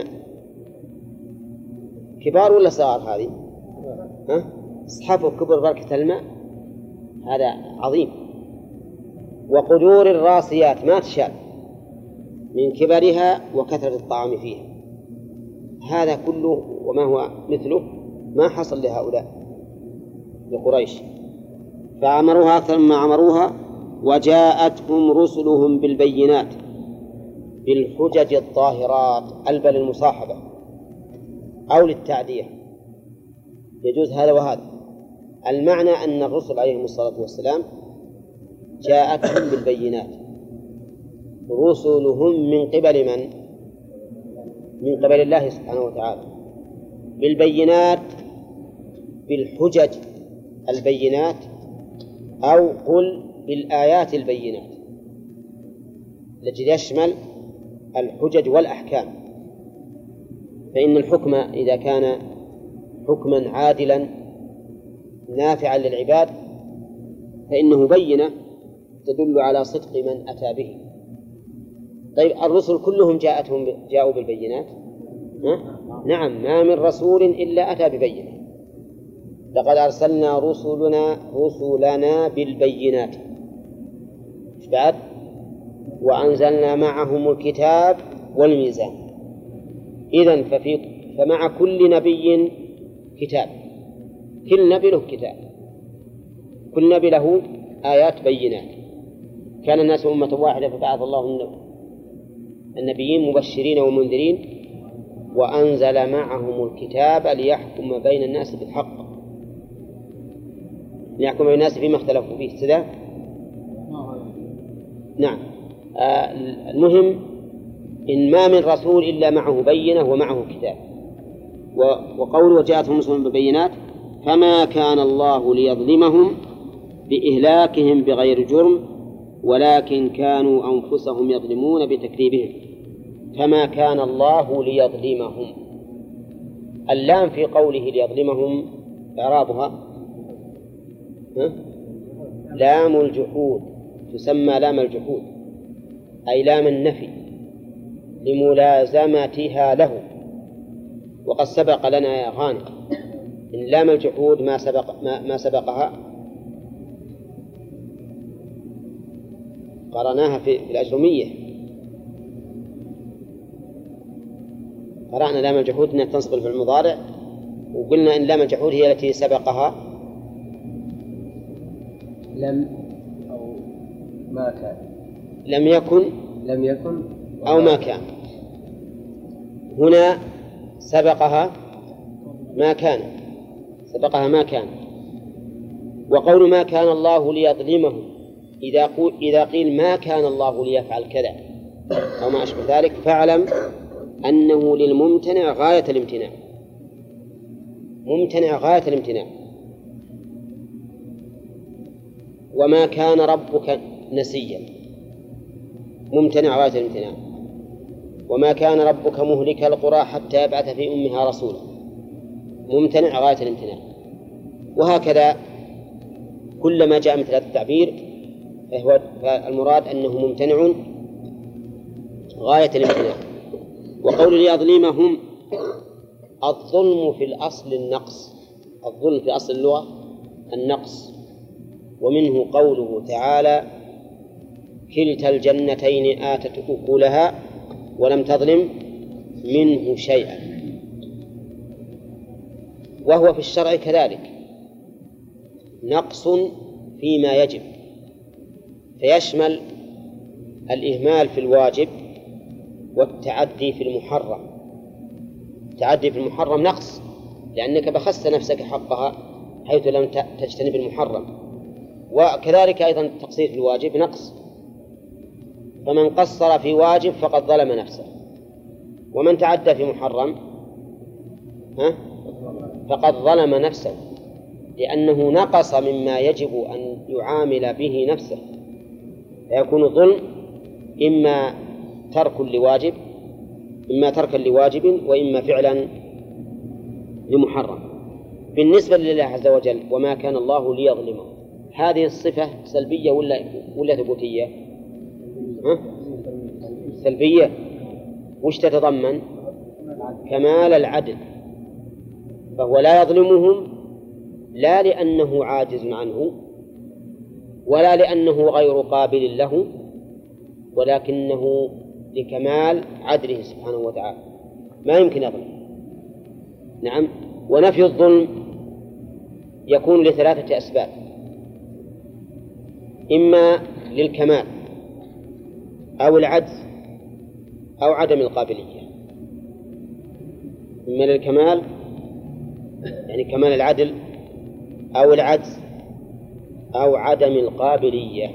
كبار ولا صغار هذه؟ ها؟ صحافة كبر بركة الماء، هذا عظيم. وقدور الراسيات ما تشال من كبرها وكثرة الطعام فيها. هذا كله وما هو مثله ما حصل لهؤلاء لقريش. فعمروها أكثر مما عمروها. وجاءتهم رسلهم بالبينات بالحجج الظاهرات، البل المصاحبة أو للتعدية، يجوز هذا وهذا. المعنى أن الرسل عليهم الصلاة والسلام جاءتهم بالبينات، رسلهم من قبل من؟ من قبل الله سبحانه وتعالى، بالبينات بالحجج البينات، أو قل بالآيات البينات التي تشمل الحجج والأحكام. فإن الحكم إذا كان حكما عادلا نافعا للعباد فإنه بينة تدل على صدق من أتى به. طيب الرسل كلهم جاءتهم جاءوا بالبينات؟ ها؟ نعم، ما من رسول إلا أتى ببينة. لقد أرسلنا رسلنا رسلنا بالبينات، إيش بعد؟ وأنزلنا معهم الكتاب والميزان. إذن ففي فمع كل نبي كتاب، كل نبي له كتاب، كل نبي له آيات بينات. كان الناس أمة واحدة فبعث الله النبيين مبشرين ومنذرين وأنزل معهم الكتاب ليحكم بين الناس بالحق، ليحكم بين الناس فيما اختلفوا فيه. سدى؟ نعم. آه المهم إن ما من رسول إلا معه بينة ومعه كتاب. وقول وجاءتهم رسلهم بالبينات فما كان الله ليظلمهم بإهلاكهم بغير جرم ولكن كانوا أنفسهم يظلمون بتكذيبهم. فما كان الله ليظلمهم، اللام في قوله ليظلمهم إعرابها لام الجحود، تسمى لام الجحود أي لام النفي لملازمتها له. وقد سبق لنا يا غانم إن لام الجحود ما سبق ما, ما سبقها قرأناها في الأجرمية، قرأنا لام الجحود أنها تنصب في المضارع، وقلنا إن لام الجحود هي التي سبقها لم أو ما كان، لم يكن لم يكن أو ما كان. هنا سبقها ما كان، سبقها ما كان. وقول ما كان الله ليظلمهم إذا إذا قيل ما كان الله ليفعل كذا أو ما أشبه ذلك فاعلم أنه للممتنع غاية الامتناع، ممتنع غاية الامتناع. وما كان ربك نسيا، ممتنع غاية الامتناع. وما كان ربك مهلك القرى حتى يبعث في أمها رسولا، ممتنع غاية الامتناع. وهكذا كلما جاء مثل هذا التعبير فهو المراد أنه ممتنع غاية الامتناع. وقول ليظلمهم، الظلم في الأصل النقص، الظلم في أصل اللغة النقص، ومنه قوله تعالى كلتا الجنتين آتت أكلها ولم تظلم منه شيئا. وهو في الشرع كذلك نقص فيما يجب، فيشمل الإهمال في الواجب والتعدي في المحرم. التعدي في المحرم نقص لأنك بخست نفسك حقها حيث لم تجتنب المحرم، وكذلك أيضا التقصير في الواجب نقص، فمن قصر في واجب فقد ظلم نفسه، ومن تعدى في محرم ها فقد ظلم نفسه، لأنه نقص مما يجب أن يعامل به نفسه. فيكون الظلم إما ترك لواجب، إما تركا لواجب، وإما فعلا لمحرم. بالنسبة لله عز وجل وما كان الله ليظلمه، هذه الصفة سلبية ولا ولا ثبوتية؟ ها؟ سلبية. وش تتضمن؟ كمال العدل، فهو لا يظلمهم لا لأنه عاجز عنه ولا لأنه غير قابل له، ولكنه لكمال عدله سبحانه وتعالى ما يمكن يظلم. نعم. ونفي الظلم يكون لثلاثة أسباب. إما للكمال أو العجز أو عدم القابلية. إما للكمال يعني كمال العدل أو العجز أو عدم القابلية.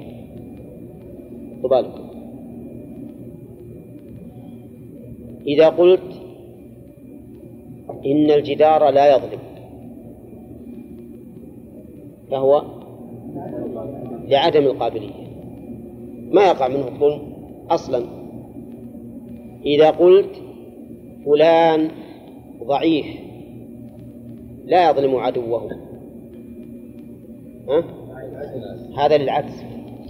بالكم إذا قلت إن الجدار لا يظلم فهو لعدم القابلية، ما يقع منه الظلم أصلا. إذا قلت فلان ضعيف لا يظلم عدوه، ها؟ هذا للعكس.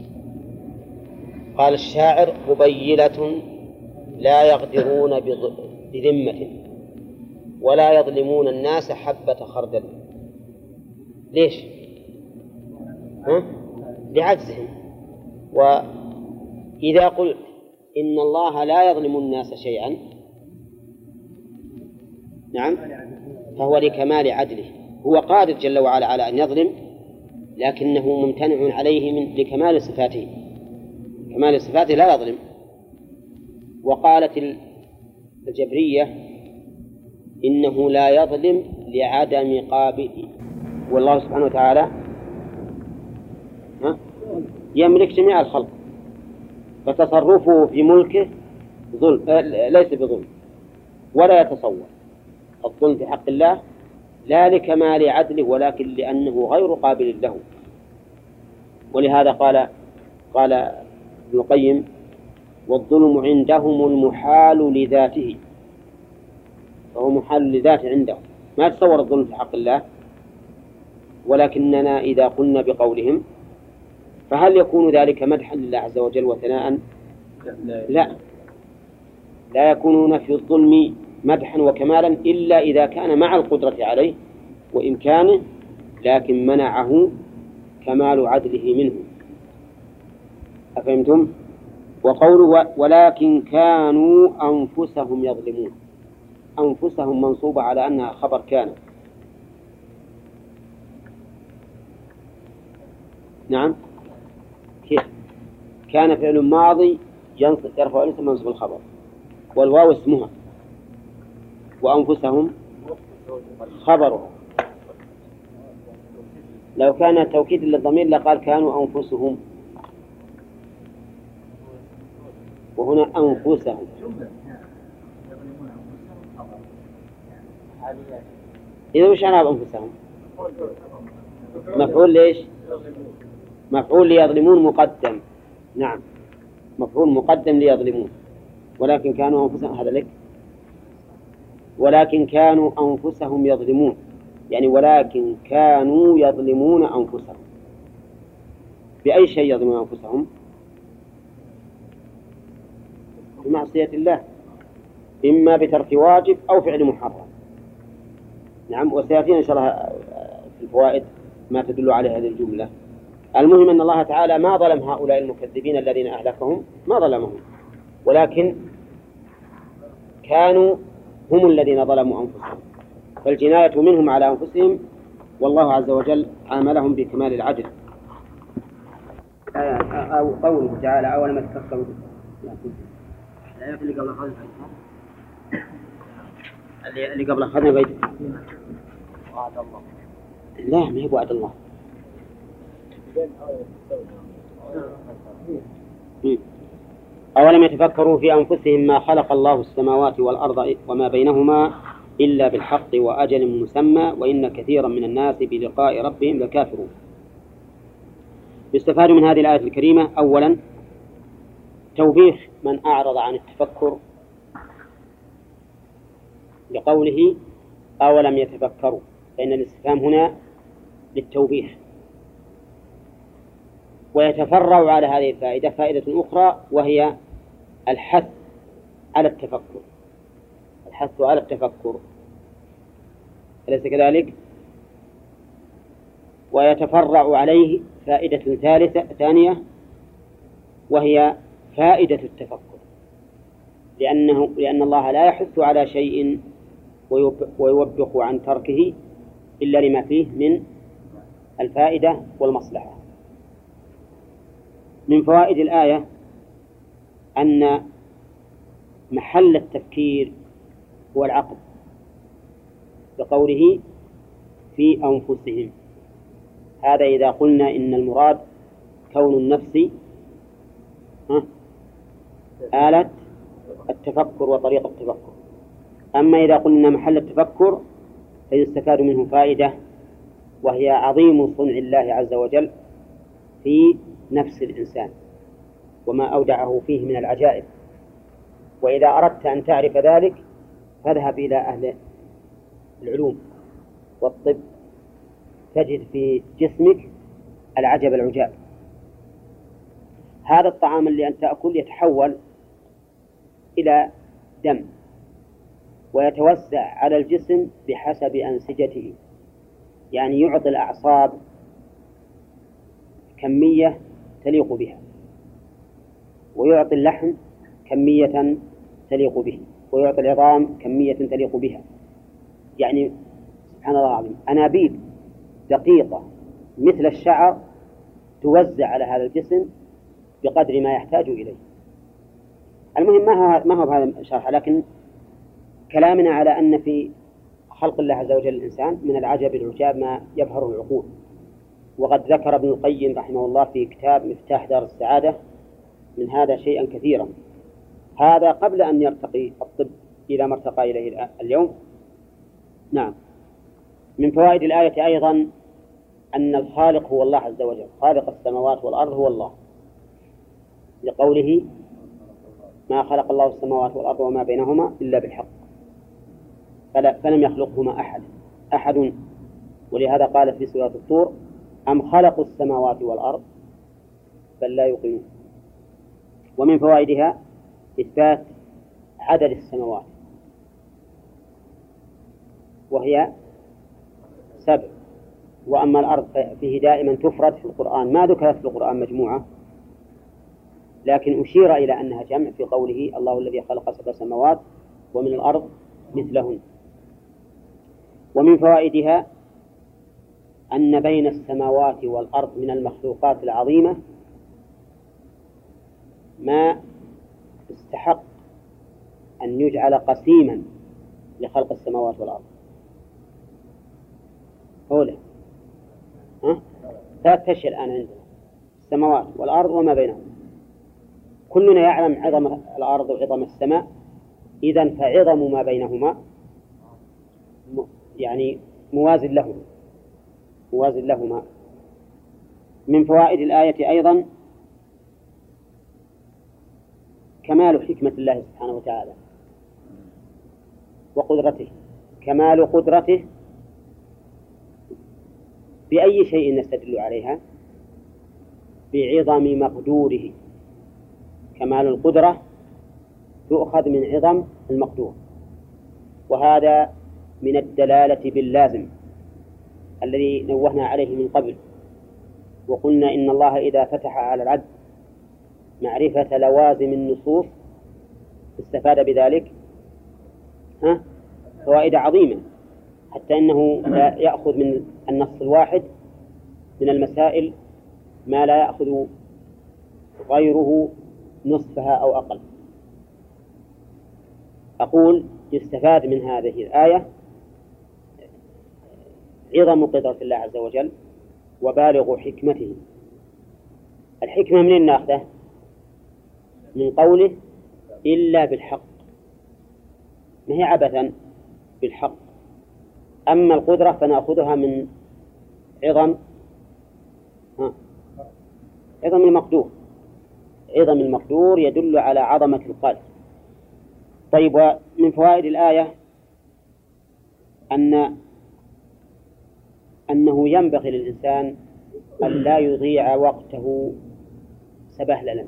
قال الشاعر قبيلة لا يغدرون بذمة ولا يظلمون الناس حبة خردل. ليش؟ ها؟ لعجزهم. وإذا قلت إن الله لا يظلم الناس شيئا، نعم، فهو لكمال عدله، هو قادر جل وعلا على أن يظلم لكنه ممتنع عليه من لكمال صفاته، كمال صفاته لا يظلم. وقالت الجبرية إنه لا يظلم لعدم قابله، والله سبحانه وتعالى يملك جميع الخلق فتصرفه في ملكه ظلم ليس بظلم ولا يتصور الظلم في حق الله، لا لكمال عدله ولكن لأنه غير قابل له. ولهذا قال قال ابن القيم والظلم عندهم المحال لذاته، فهو محال لذاته عندهم، ما تصور الظلم في حق الله. ولكننا إذا قلنا بقولهم فهل يكون ذلك مدحا لله عز وجل وثناء؟ لا، لا يكون نفي الظلم مدحا وكمالا إلا إذا كان مع القدرة عليه وإمكانه، لكن منعه كمال عدله منه. أفهمتم؟ وقوله ولكن كانوا أنفسهم يظلمون، أنفسهم منصوبة على أنها خبر كان. نعم، كيف؟ كان فعل ماضي يرفع الاسم منصوب الخبر، والواو اسمها، وأنفسهم خبره. لو كان توكيد للضمير لقال كانوا أنفسهم، وهنا أنفسهم. إذا وش أنا بأنفسهم؟ مفعول ليش؟ مفعول ليظلمون مقدم. نعم، مفعول مقدم ليظلمون، ولكن كانوا أنفسهم، هذا لك، ولكن كانوا أنفسهم يظلمون، يعني ولكن كانوا يظلمون أنفسهم. بأي شيء يظلمون أنفسهم؟ بمعصية الله، إما بترك واجب أو فعل محرم. نعم، وسيأتينا إن شاء الله في الفوائد ما تدل عليه هذه الجملة. المهم أن الله تعالى ما ظلم هؤلاء المكذبين الذين أهلكهم، ما ظلمهم، ولكن كانوا هم الذين ظلموا أنفسهم، فالجناية منهم على أنفسهم، والله عز وجل عاملهم بكمال العدل. أو قوله تعالى أولم يتفكروا الآيات اللي قبل أخذنا اللي قبل أخذنا بيت وعد الله، لا ما هي وعد الله. أولم يتفكروا في أنفسهم ما خلق الله السماوات والأرض وما بينهما إلا بالحق وأجل مسمى وإن كثيرا من الناس بلقاء ربهم لكافرون. يستفاد من هذه الآية الكريمة أولا توبيخ من أعرض عن التفكر لقوله أولم يتفكروا، فإن الاستفهام هنا للتوبيخ. ويتفرع على هذه الفائدة فائدة أخرى وهي الحث على التفكر، الحث على التفكر، أليس كذلك؟ ويتفرع عليه فائدة ثالثة ثانية وهي فائدة التفكر، لأنه لأن الله لا يحث على شيء ويوبخ عن تركه إلا لما فيه من الفائدة والمصلحة. من فوائد الآية أن محل التفكير هو العقل، بقوله في أنفسهم. هذا إذا قلنا إن المراد كون النفس آلة التفكر وطريقة التفكر. أما إذا قلنا محل التفكر فيستفاد منه فائدة، وهي عظيم صنع الله عز وجل في نفس الإنسان وما أودعه فيه من العجائب. وإذا أردت أن تعرف ذلك فاذهب إلى أهل العلوم والطب، تجد في جسمك العجب العجاب. هذا الطعام اللي أنت تأكل يتحول إلى دم ويتوزع على الجسم بحسب أنسجته، يعني يعطي الأعصاب كمية تليق بها، ويعطي اللحم كمية تليق به، ويعطي العظام كمية تليق بها. يعني سبحان الله العظيم، أنابيب دقيقة مثل الشعر توزع على هذا الجسم بقدر ما يحتاج إليه. المهم ما ما هو هذا شرح، لكن كلامنا على أن في خلق الله عز وجل الإنسان من العجب العجاب ما يبهره العقول. وقد ذكر ابن القيم رحمه الله في كتاب مفتاح دار السعادة من هذا شيئا كثيرا. هذا قبل أن يرتقي الطب إلى ما ارتقى إليه اليوم. نعم. من فوائد الآية أيضا أن الخالق هو الله عز وجل، خالق السماوات والأرض هو الله، لقوله ما خلق الله السماوات والأرض وما بينهما إلا بالحق فلم يخلقهما أحد أحد ولهذا قال في سورة الطور أم خلقوا السماوات والأرض بل لا يوقنون. ومن فوائدها إثبات عدد السماوات وهي سبع، وأما الأرض فيه دائما تفرد في القرآن، ما ذكرت في القرآن مجموعة، لكن أشير إلى أنها جمع في قوله الله الذي خلق سبع سماوات ومن الأرض مثلهن. ومن فوائدها أن بين السماوات والأرض من المخلوقات العظيمة ما استحق أن يجعل قسيما لخلق السماوات والأرض. أولا ها؟ ثلاث أشياء الآن عندنا، السماوات والأرض وما بينهم. كلنا يعلم عظم الأرض وعظم السماء، إذن فعظم ما بينهما يعني موازن له موازن لهما. من فوائد الآية أيضا كمال حكمة الله سبحانه وتعالى وقدرته، كمال قدرته. بأي شيء نستدل عليها؟ بعظم مقدوره. كمال القدرة تؤخذ من عظم المقدور، وهذا من الدلالة باللازم الذي نوهنا عليه من قبل، وقلنا إن الله إذا فتح على العبد معرفة لوازم النصوص استفاد بذلك ها فوائد عظيمة، حتى إنه لا يأخذ من النص الواحد من المسائل ما لا يأخذ غيره نصفها أو أقل. أقول يستفاد من هذه الآية عظم قدرة الله عز وجل وبالغ حكمته. الحكمة منين ناخذه؟ من قوله إلا بالحق، ما هي عبثا بالحق. أما القدرة فنأخذها من عظم ها عظم المقدور. عظم المقدور يدل على عظمة القادر. طيب، ومن فوائد الآية أن أنه ينبغي للإنسان أن لا يضيع وقته سبهللا.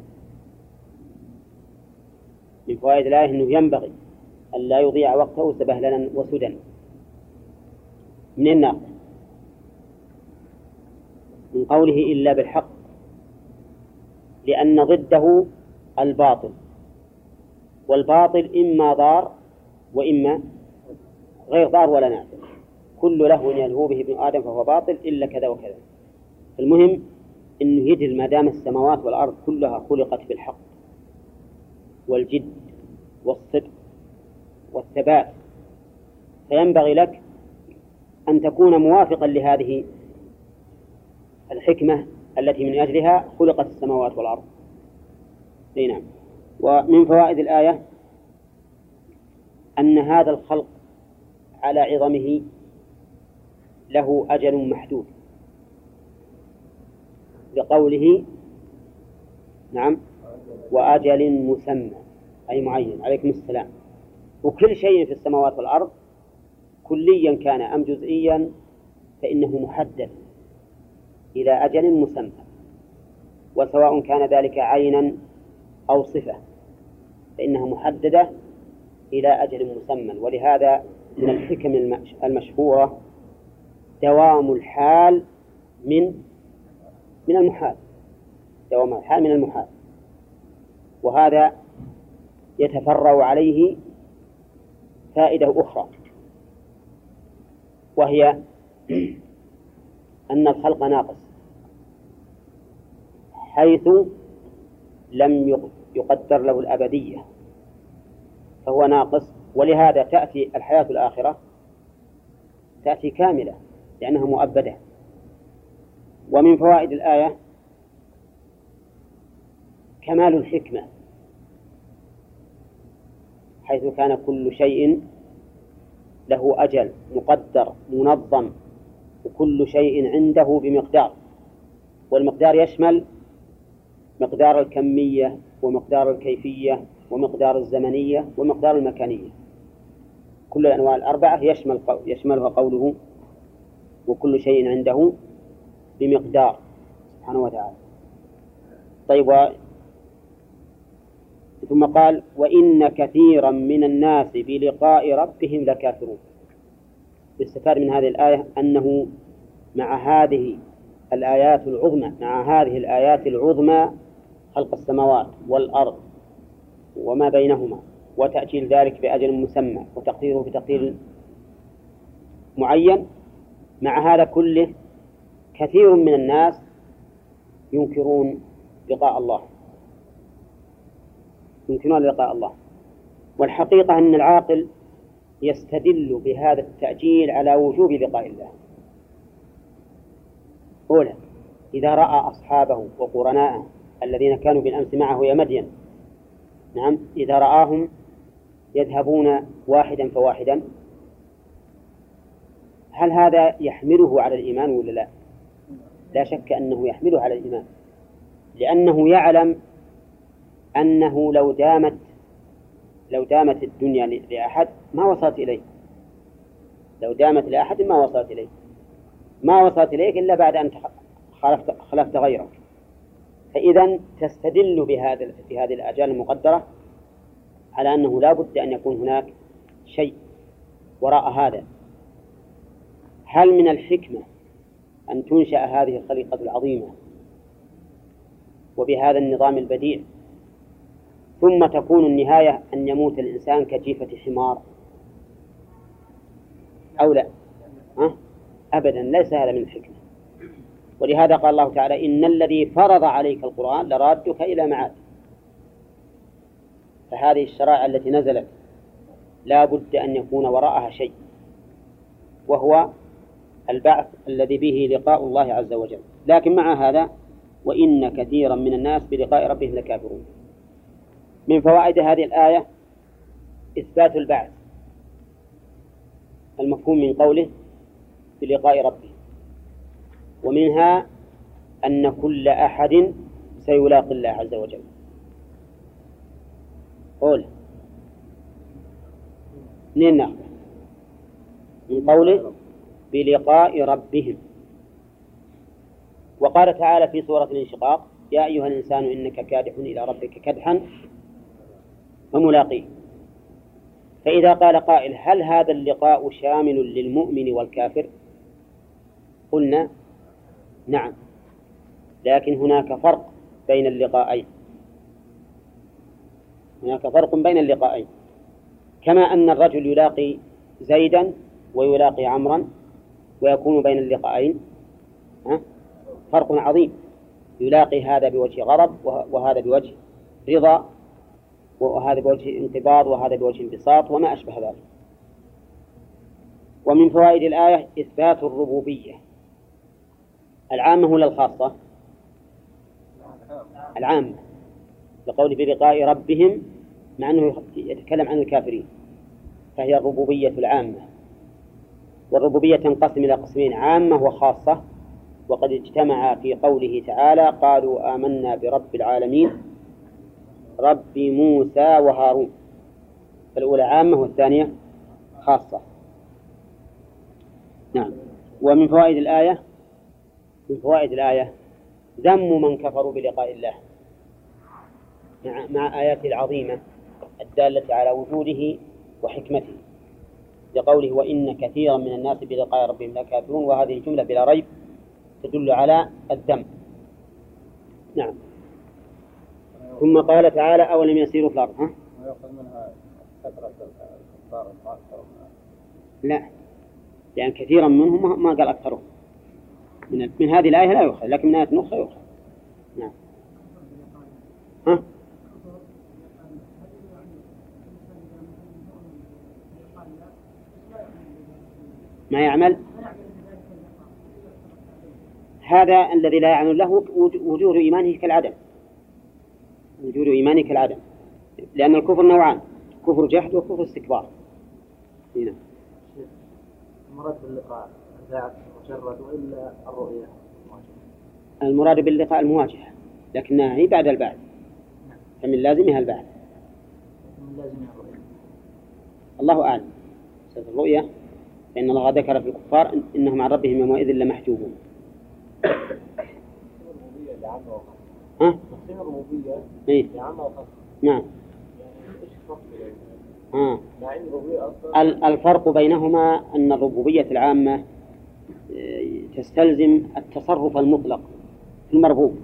من فوائد الآية أنه ينبغي أن لا يضيع وقته سبهللا وسدى. من النار من قوله إلا بالحق، لأن ضده الباطل، والباطل إما ضار وإما غير ضار ولا نافع. كل لهو يلهو به ابن آدم فهو باطل إلا كذا وكذا. المهم إنه يدل ما دام السماوات والأرض كلها خلقت بالحق والجد والصدق والثبات، فينبغي لك أن تكون موافقا لهذه الحكمة التي من أجلها خلقت السماوات والأرض. أي نعم. ومن فوائد الآية أن هذا الخلق على عظمه له أجل محدود، لقوله نعم وأجل مسمى أي معين. عليكم السلام. وكل شيء في السماوات والأرض كليا كان أم جزئيا فإنه محدد إلى أجل مسمى، وسواء كان ذلك عينا أو صفة فإنها محددة إلى أجل مسمى. ولهذا من الحكم المشهورة دوام الحال من من المحال، دوام الحال من المحال. وهذا يتفرع عليه فائدة أخرى، وهي أن الخلق ناقص حيث لم يقدر له الأبدية، فهو ناقص. ولهذا تأتي الحياة الآخرة تأتي كاملة لأنها مؤبدة. ومن فوائد الآية كمال الحكمة، حيث كان كل شيء له أجل مقدر منظم، وكل شيء عنده بمقدار، والمقدار يشمل مقدار الكمية ومقدار الكيفية ومقدار الزمنية ومقدار المكانية. كل الأنواع الأربعة يشمل يشملها قوله وكل شيء عنده بمقدار سبحانه وتعالى. طيب و... ثم قال وإن كثيرا من الناس بلقاء ربهم لكافرون. يستفاد من هذه الآية أنه مع هذه الآيات العظمى مع هذه الآيات العظمى خلق السماوات والأرض وما بينهما وتأجيل ذلك بأجل مسمى وتقديره بتقدير معين، مع هذا كله كثير من الناس ينكرون لقاء الله ينكرون لقاء الله. والحقيقة أن العاقل يستدل بهذا التأجيل على وجوب لقاء الله. أولا إذا رأى أصحابه وقرناءه الذين كانوا بالأمس معه يا مدين، نعم، إذا رآهم يذهبون واحدا فواحدا، هل هذا يحمله على الإيمان ولا لا؟ لا شك أنه يحمله على الإيمان، لأنه يعلم أنه لو دامت لو دامت الدنيا لأحد ما وصلت إليه، لو دامت لأحد ما وصلت إليه ما وصلت إليك إلا بعد أن خلفت, خلفت غيرك. فإذا تستدل بهذا بهذه الآجال المقدرة على أنه لا بد أن يكون هناك شيء وراء هذا. هل من الحكمة أن تنشأ هذه الخليقة العظيمة وبهذا النظام البديع ثم تكون النهاية أن يموت الإنسان كجيفة حمار أو لا؟ أه؟ أبدا ليس هذا من الحكمة. ولهذا قال الله تعالى إن الذي فرض عليك القرآن لرادك إلى معاد. فهذه الشرائع التي نزلت لا بد أن يكون وراءها شيء، وهو البعث الذي به لقاء الله عز وجل. لكن مع هذا وإن كثيرا من الناس بلقاء ربهم لكافرون. من فوائد هذه الآية إثبات البعث المفهوم من قوله بلقاء ربه، ومنها أن كل أحد سيلاقي الله عز وجل. قول منين نأخذ؟ من قوله بلقاء ربهم. وقال تعالى في سورة الانشقاق يا أيها الإنسان إنك كادح إلى ربك كدحا فملاقيه. فإذا قال قائل هل هذا اللقاء شامل للمؤمن والكافر؟ قلنا نعم، لكن هناك فرق بين اللقاءين هناك فرق بين اللقاءين كما أن الرجل يلاقي زيدا ويلاقي عمرا ويكون بين اللقاءين فرق عظيم. يلاقي هذا بوجه غضب وهذا بوجه رضا، وهذا بوجه انقباض وهذا بوجه انبساط وما أشبه ذلك. ومن فوائد الآية إثبات الربوبية العامة ولا الخاصة؟ العامة، لقول بلقاء ربهم، مع أنه يتكلم عن الكافرين، فهي الربوبية العامة. والربوبية تنقسم إلى قسمين: عامة وخاصة، وقد اجتمع في قوله تعالى: قالوا آمنا برب العالمين رب موسى وهارون. فالأولى عامة والثانية خاصة. نعم. ومن فوائد الآية من فوائد الآية ذم من كفروا بلقاء الله مع, مع آياته العظيمة الدالة على وجوده وحكمته، لقوله: وإن كثيرا من الناس بلقاء ربهم لكافرون. وهذه الجملة بلا ريب تدل على الذم. نعم. ثم قال تعالى: أولم يسيروا في الأرض. ها؟ لا، لأن كثيرا منهم ما قال أكثرهم. من, من هذه الآية لا يؤخذ، لكن من آية أخرى يؤخذ. نعم. ها؟ ما يعمل هذا الذي لا يعمل له وجود إيمانه كالعدم، وجود إيمانه كالعدم، لأن الكفر نوعان: كفر جحد وكفر استكبار. هنا المراد باللقاء ذات مجرد وإلا الرؤية؟ المراد باللقاء المواجهة، لكنها هي بعد البعث، فمن لازمها البعث. من لازمها الرؤية. الله أعلم. الرؤية فإن الله ذكر في الكفار إنهم عن ربهم يومئذ لمحجوبون. ها؟ الربوبية إيه؟ نعم. آه. الفرق بينهما أن الربوبية العامة تستلزم التصرف المطلق في المربوب،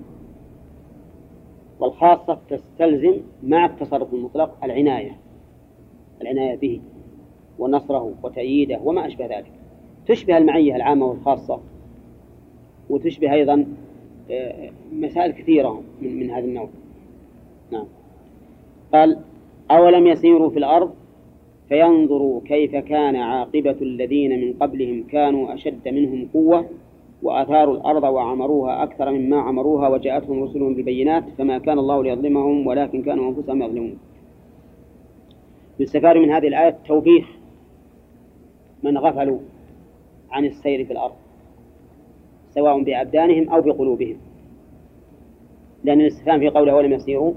والخاصة تستلزم مع التصرف المطلق العناية العناية به ونصره وتأييده وما أشبه ذلك. تشبه المعية العامة والخاصة، وتشبه أيضا مسائل كثيرة من, من هذا النوع. نعم. قال: أولم يسيروا في الأرض فينظروا كيف كان عاقبة الذين من قبلهم كانوا أشد منهم قوة وأثاروا الأرض وعمروها أكثر مما عمروها وجاءتهم رسلهم بالبينات فما كان الله ليظلمهم ولكن كانوا أنفسهم يظلمون. يستفاد من هذه الآية توبيخ من غفلوا عن السير في الأرض سواء بأبدانهم أو بقلوبهم، لأن الاستفهام في قوله ولم يسيروا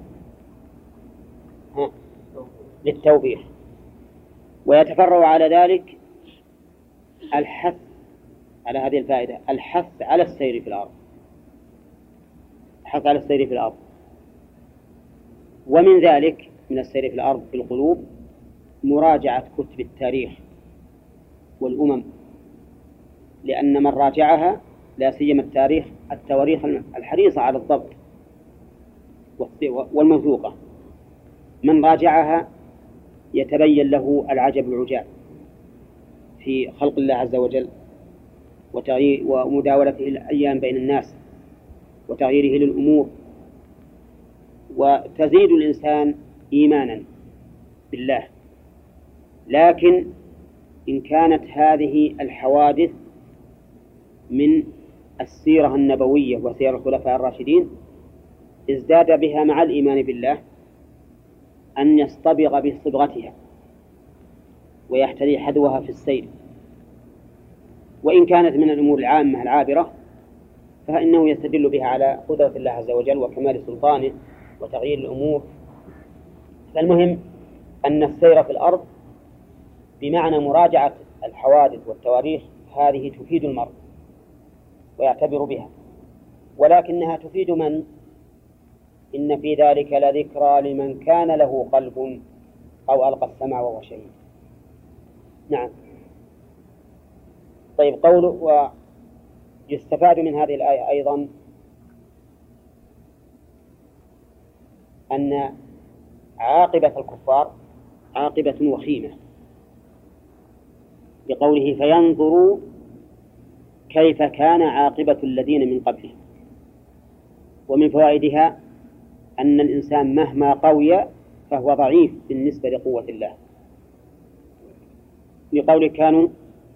للتوبيخ. ويتفرع على ذلك الحث على هذه الفائدة، الحث على السير في الأرض، الحث على السير في الأرض. ومن ذلك من السير في الأرض في القلوب مراجعة كتب التاريخ والأمم، لأن من راجعها لا سيما التاريخ التواريخ الحريصة على الضبط والموثوقة، من راجعها يتبين له العجب العجاب في خلق الله عز وجل وتغيير ومداولته الأيام بين الناس وتغييره للأمور، وتزيد الإنسان إيمانا بالله. لكن إن كانت هذه الحوادث من السيرة النبوية وسير الخلفاء الراشدين ازداد بها مع الإيمان بالله أن يصطبغ بصبغتها ويحتذي حذوها في السير. وإن كانت من الأمور العامة العابرة فإنه يستدل بها على قدرة الله عز وجل وكمال سلطانه وتغيير الأمور. فالمهم أن السير في الأرض بمعنى مراجعة الحوادث والتواريخ هذه تفيد المرء ويعتبر بها، ولكنها تفيد من؟ إن في ذلك لذكرى لمن كان له قلب أو ألقى السمع وهو شهيد. نعم. طيب، قوله ويستفاد من هذه الآية أيضا أن عاقبة الكفار عاقبة وخيمة، بقوله فينظروا كيف كان عاقبة الذين من قبلهم. ومن فوائدها أن الإنسان مهما قوي فهو ضعيف بالنسبة لقوة الله، لقول كانوا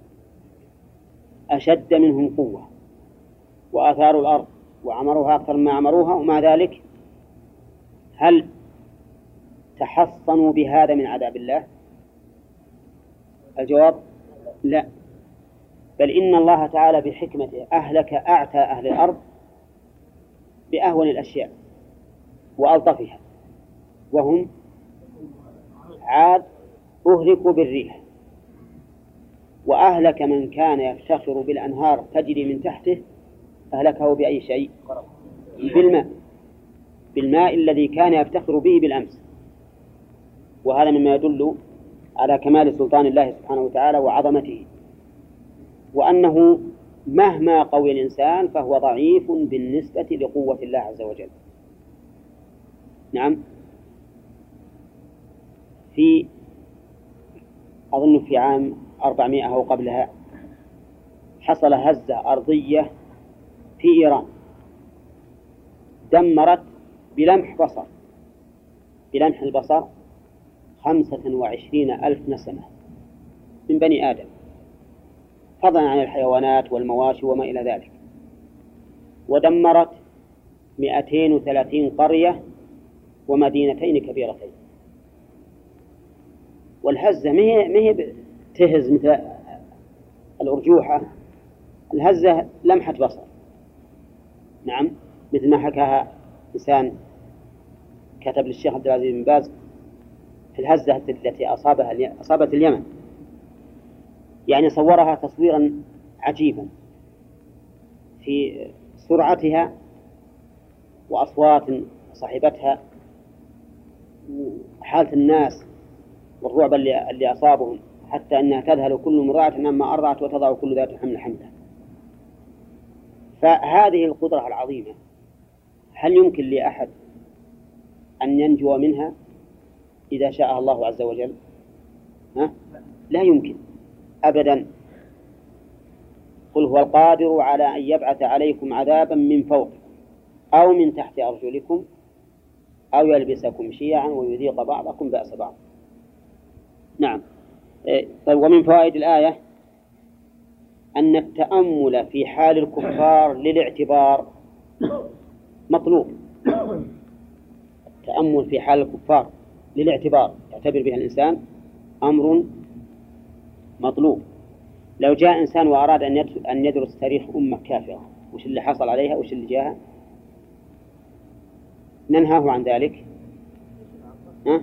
أشد منهم قوة وآثاروا الأرض وعمروها أكثر مما عمروها، ومع ذلك هل تحصنوا بهذا من عذاب الله؟ الجواب لا، بل إن الله تعالى بحكمته أهلك أعتى أهل الأرض بأهون الأشياء وألطفها، وهم عاد أهلكوا بالريح، وأهلك من كان يفتخر بالأنهار تجري من تحته أهلكه بأي شيء؟ بالماء، بالماء الذي كان يفتخر به بالأمس. وهذا مما يدل على كمال سلطان الله سبحانه وتعالى وعظمته، وأنه مهما قوي الإنسان فهو ضعيف بالنسبة لقوة الله عز وجل. نعم، في أظن في عام أربعمائة أو قبلها حصل هزة أرضية في إيران دمرت بلمح بصر بلمح البصر خمسة وعشرين ألف نسمة من بني آدم، فضلا عن الحيوانات والمواشي وما إلى ذلك، ودمرت مئتين وثلاثين قرية ومدينتين كبيرتين. والهزة ما هي تهز مثل الأرجوحة، الهزة لمحة بصر. نعم، مثل ما حكاها إنسان كتب للشيخ عبد العزيز بن باز في الهزة التي أصابها أصابت اليمن، يعني صورها تصويرا عجيبا في سرعتها وأصوات صاحبتها وحالة الناس والرعب اللي, اللي أصابهم، حتى أنها تذهل كل مرضعة عما أرضعت وتضع كل ذات حمل حملها. فهذه القدرة العظيمة هل يمكن لأحد أن ينجو منها إذا شاء الله عز وجل؟ ها؟ لا يمكن أبدا. قل هو القادر على أن يبعث عليكم عذابا من فوق أو من تحت أرجلكم أو يلبسكم شيعا ويذيق بعضكم بأس بعض. نعم. طيب، ومن فوائد الآية أن التأمل في حال الكفار للاعتبار مطلوب. التأمل في حال الكفار للاعتبار يعتبر بها الإنسان أمر مطلوب. لو جاء إنسان وأراد أن يدرس تاريخ أمة كافرة، وش اللي حصل عليها وش اللي جاءها، ننهاه عن ذلك؟ ها؟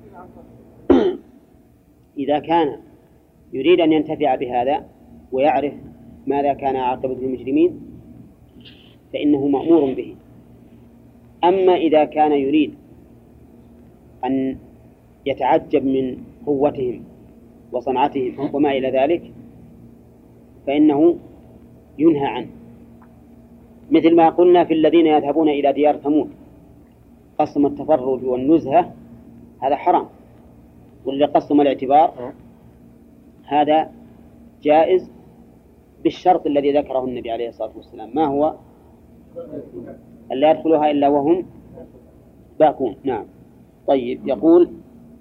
إذا كان يريد أن ينتفع بهذا ويعرف ماذا كان عاقبة المجرمين فإنه مأمور به. أما إذا كان يريد أن يتعجب من قوتهم وصنعتهم وما إلى ذلك فإنه ينهى عنه، مثل ما قلنا في الذين يذهبون إلى ديار ثمود قسم التفرج والنزهة هذا حرام، واللي قسم الاعتبار هذا جائز بالشرط الذي ذكره النبي عليه الصلاة والسلام، ما هو؟ ألا يدخلها إلا وهم باكون. نعم. طيب، يقول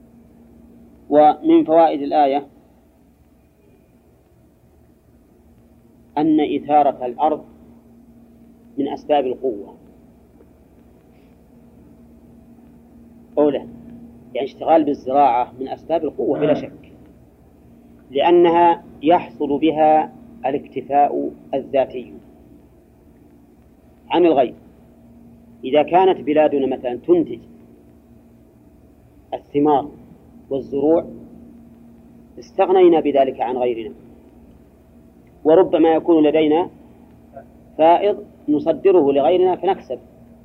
ومن فوائد الآية أن إثارة الأرض من أسباب القوة أولى، يعني اشتغال بالزراعة من أسباب القوة بلا شك، لأنها يحصل بها الاكتفاء الذاتي عن الغير. إذا كانت بلادنا مثلا تنتج الثمار والزروع استغنينا بذلك عن غيرنا، وربما يكون لدينا فائض نصدره لغيرنا فنكسب.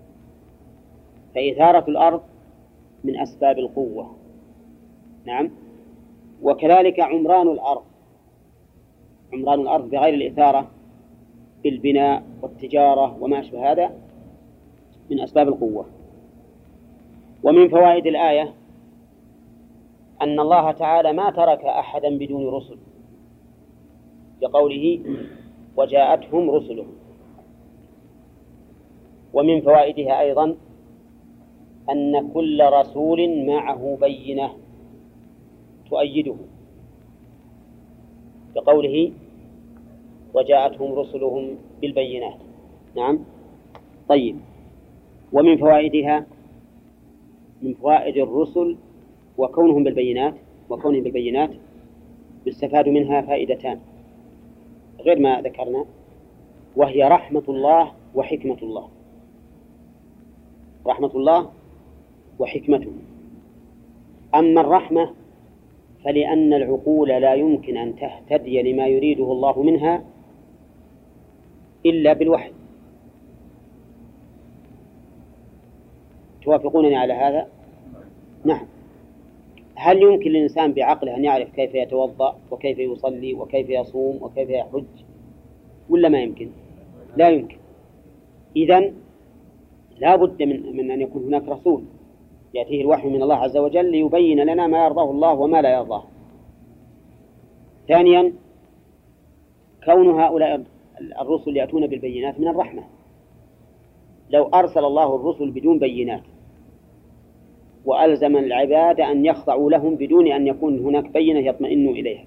فإثارة الأرض من أسباب القوة. نعم. وكذلك عمران الأرض، عمران الأرض بغير الإثارة بالبناء والتجارة وما أشبه هذا من أسباب القوة. ومن فوائد الآية أن الله تعالى ما ترك أحدا بدون رسل، لقوله وجاءتهم رسلهم. ومن فوائدها أيضا أن كل رسول معه بينة تؤيده، بقوله وجاءتهم رسلهم بالبينات. نعم. طيب، ومن فوائدها، من فوائد الرسل وكونهم بالبينات وكونهم بالبينات يستفاد منها فائدتان غير ما ذكرنا، وهي رحمة الله وحكمة الله. رحمة الله وحكمته. أما الرحمة فلأن العقول لا يمكن أن تهتدي لما يريده الله منها إلا بالوحي. توافقونني على هذا؟ نعم. هل يمكن للإنسان بعقله أن يعرف كيف يتوضأ وكيف يصلي وكيف يصوم وكيف يحج، ولا ما يمكن؟ لا يمكن. إذن لا بد من, من أن يكون هناك رسول يأتيه الوحي من الله عز وجل ليبين لنا ما يرضاه الله وما لا يرضاه. ثانيا، كون هؤلاء الرسل يأتون بالبينات من الرحمة. لو أرسل الله الرسل بدون بينات وألزم العباد أن يخضعوا لهم بدون أن يكون هناك بينة يطمئنوا إليها،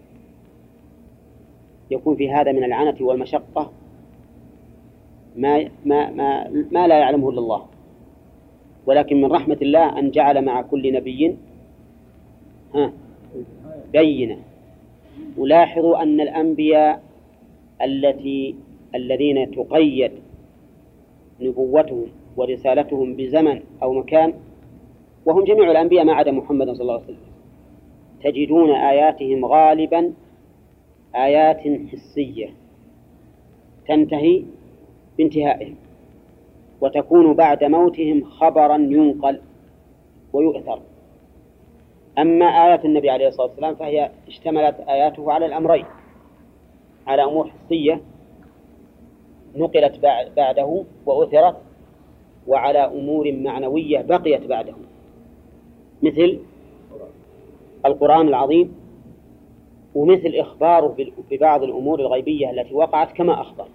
يكون في هذا من العنة والمشقة ما, ما, ما, ما لا يعلمه إلا الله. ولكن من رحمة الله أن جعل مع كل نبي ها بينة. ولاحظوا أن الأنبياء التي الذين تقيد نبوتهم ورسالتهم بزمن أو مكان، وهم جميع الأنبياء ما عدا محمد صلى الله عليه وسلم، تجدون آياتهم غالبا آيات حسية تنتهي بانتهائهم، وتكون بعد موتهم خبرا ينقل ويؤثر. أما آيات النبي عليه الصلاة والسلام فهي اشتملت آياته على الأمرين، على أمور حسية نقلت بعده وأثرت، وعلى أمور معنوية بقيت بعده، مثل القرآن العظيم، ومثل إخباره ببعض الأمور الغيبية التي وقعت كما أخبر،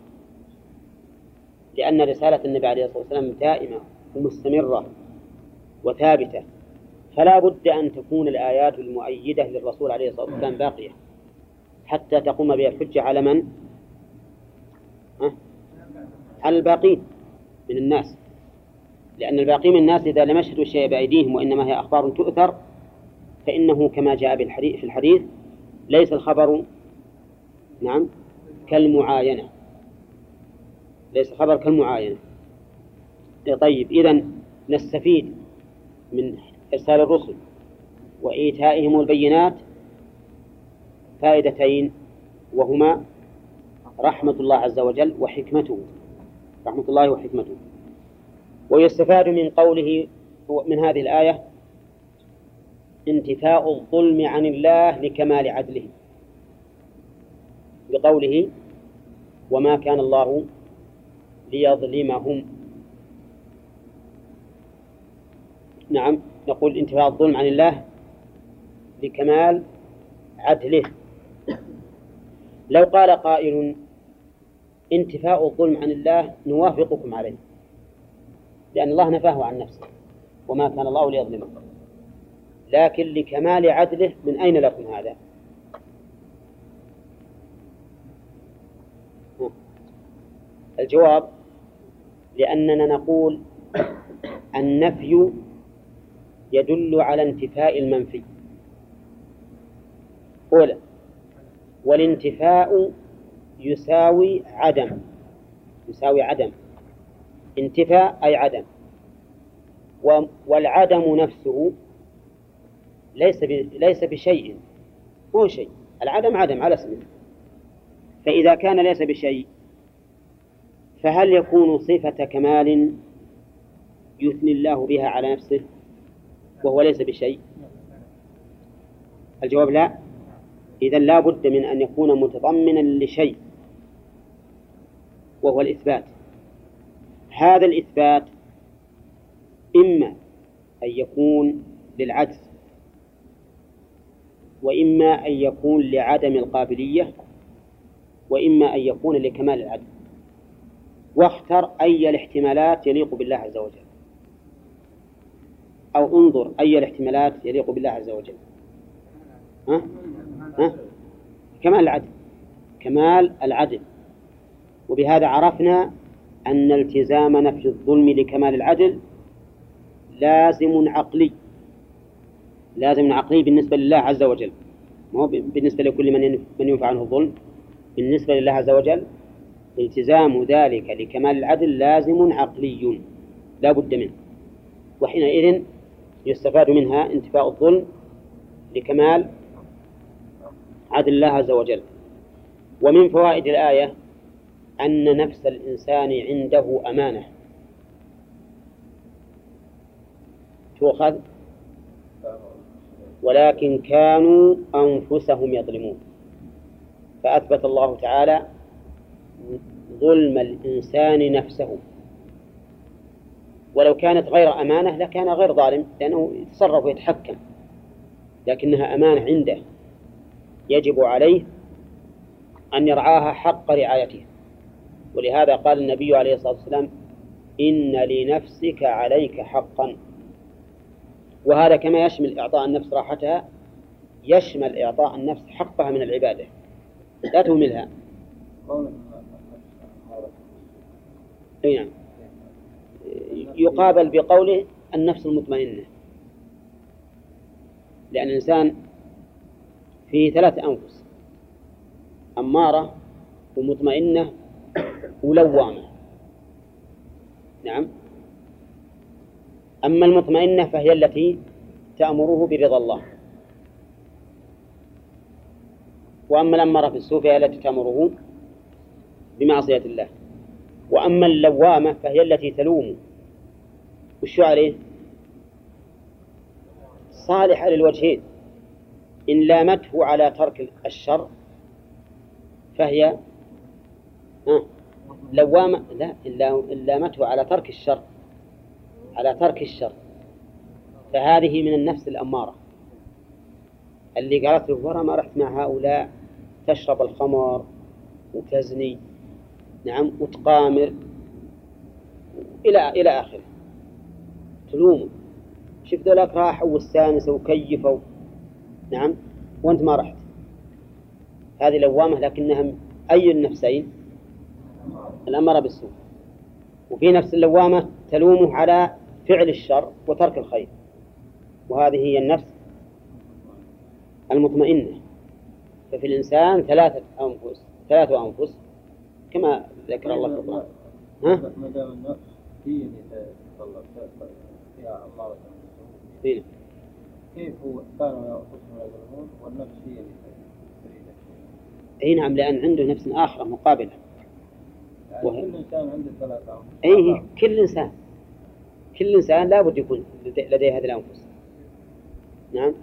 لأن رسالة النبي عليه الصلاة والسلام دائمة ومستمرة وثابتة، فلا بد أن تكون الآيات المؤيدة للرسول عليه الصلاة والسلام باقية حتى تقوم بها الحجة على من؟ ها؟ على الباقين من الناس، لأن الباقي من الناس إذا لم يشهدوا الشيء بأيديهم وإنما هي أخبار تؤثر، فإنه كما جاء في الحديث ليس الخبر نعم كالمعاينة، ليس الخبر كالمعاينة. طيب، إذن نستفيد من إرسال الرسل وإيتائهم البينات فائدتين، وهما رحمة الله عز وجل وحكمته، رحمة الله وحكمته. ويستفاد من قوله من هذه الآية انتفاء الظلم عن الله لكمال عدله، بقوله وما كان الله ليظلمهم. نعم، نقول انتفاء الظلم عن الله لكمال عدله. لو قال قائل انتفاء الظلم عن الله نوافقكم عليه، لأن الله نفاه عن نفسه وما كان الله ليظلمكم، لكن لكمال عدله من أين لكم هذا؟ الجواب لأننا نقول النفي يدل على انتفاء المنفي أولا، والانتفاء يساوي عدم، يساوي عدم، انتفاء أي عدم، والعدم نفسه ليس ليس بشيء، هو شيء، العدم عدم على اسمه. فإذا كان ليس بشيء فهل يكون صفة كمال يثني الله بها على نفسه وهو ليس بشيء؟ الجواب لا. إذن لا بد من أن يكون متضمنا لشيء وهو الإثبات. هذا الإثبات إما أن يكون للعجز، وإما أن يكون لعدم القابلية، وإما أن يكون لكمال العدل. واختر أي الاحتمالات يليق بالله عز وجل، أو انظر أي الاحتمالات يليق بالله عز وجل. ها؟ ها؟ كمال العدل، كمال العدل. وبهذا عرفنا أن التزام نفي الظلم لكمال العدل لازم عقلي، لازم عقلي بالنسبة لله عز وجل، ما هو بالنسبة لكل من من ينفع عنه الظلم. بالنسبة لله عز وجل التزام ذلك لكمال العدل لازم عقلي لا بد منه، وحينئذ يستفاد منها انتفاء الظلم لكمال عدل الله عز وجل. ومن فوائد الآية أن نفس الإنسان عنده أمانة تؤخذ، ولكن كانوا أنفسهم يظلمون، فأثبت الله تعالى ظلم الإنسان نفسه. ولو كانت غير أمانة لكان غير ظالم لأنه يتصرف ويتحكم، لكنها أمانة عنده يجب عليه أن يرعاها حق رعايتها. ولهذا قال النبي عليه الصلاة والسلام إن لنفسك عليك حقا، وهذا كما يشمل إعطاء النفس راحتها يشمل إعطاء النفس حقها من العبادة، لا تهملها. يقابل بقوله النفس المطمئنة، لأن الإنسان فيه ثلاث أنفس، أمارة ومطمئنة ولوامة. نعم. أما المطمئنة فهي التي تأمره برضا الله، وأما الأمارة بالسوء فهي التي تأمره بمعصية الله، وأما اللوامة فهي التي تلوم. وشو عليه؟ صالحة للوجهين، إن لامته على ترك الشر فهي لوامة، لا، إن لامته على ترك الشر على ترك الشر فهذه من النفس الأمارة اللي قالت له ورا ما رحت مع هؤلاء تشرب الخمر وتزني، نعم، وتقامر إلى إلى آخره، تلومه، شفت ذولاك راحوا واستانسوا وكيفوا، نعم، وأنت ما رحت. هذه لوامة، لكنها أي النفسين؟ الأمارة بالسوء. وفي نفس اللوامة تلومه على فعل الشر وترك الخير، وهذه هي النفس المطمئنة. ففي الإنسان ثلاثة أنفس ثلاثة أنفس كما ذكر الله في القرآن. ها؟ ما دام النفس هي اللي تتطلب فيها أمارة بالسوء، كيف هو كانوا ينفسهم يظلمون والنفس هي اللي تريد الشيء؟ أي نعم، لأن عنده نفس آخرة مقابلة. يعني وهي... كل إنسان عنده ثلاثة أنفس. أي كل إنسان كل إنسان لا بد يكون لديه هذه الأنفس. نعم.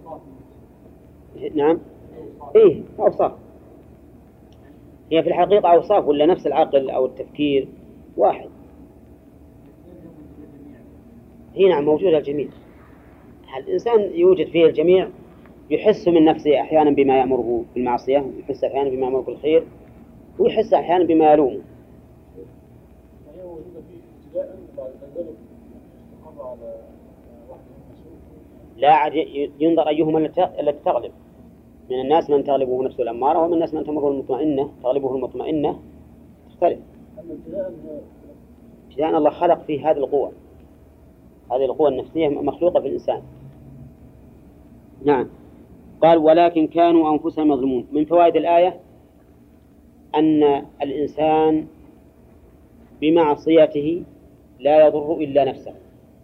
نعم. إيه أوصاف، هي في الحقيقة أوصاف ولا نفس العقل أو التفكير واحد. هي نعم موجودة الجميع. الإنسان يوجد فيه الجميع، يحس من نفسه أحيانا بما يأمره بالمعصية، يحس أحيانا بما يأمره بالخير، ويحس أحيانا بما يلومه. لا عاد ينظر أيهما التي تغلب. من الناس من تغلبه نفسه الأمارة، ومن الناس من تمره المطمئنة تغلبه المطمئنة، تختلف. لأن الله خلق فيه هذه القوة، هذه القوة النفسية مخلوقة في الإنسان. نعم. قال ولكن كانوا أنفسهم يظلمون. من فوائد الآية أن الإنسان بمعصيته لا يضر إلا نفسه.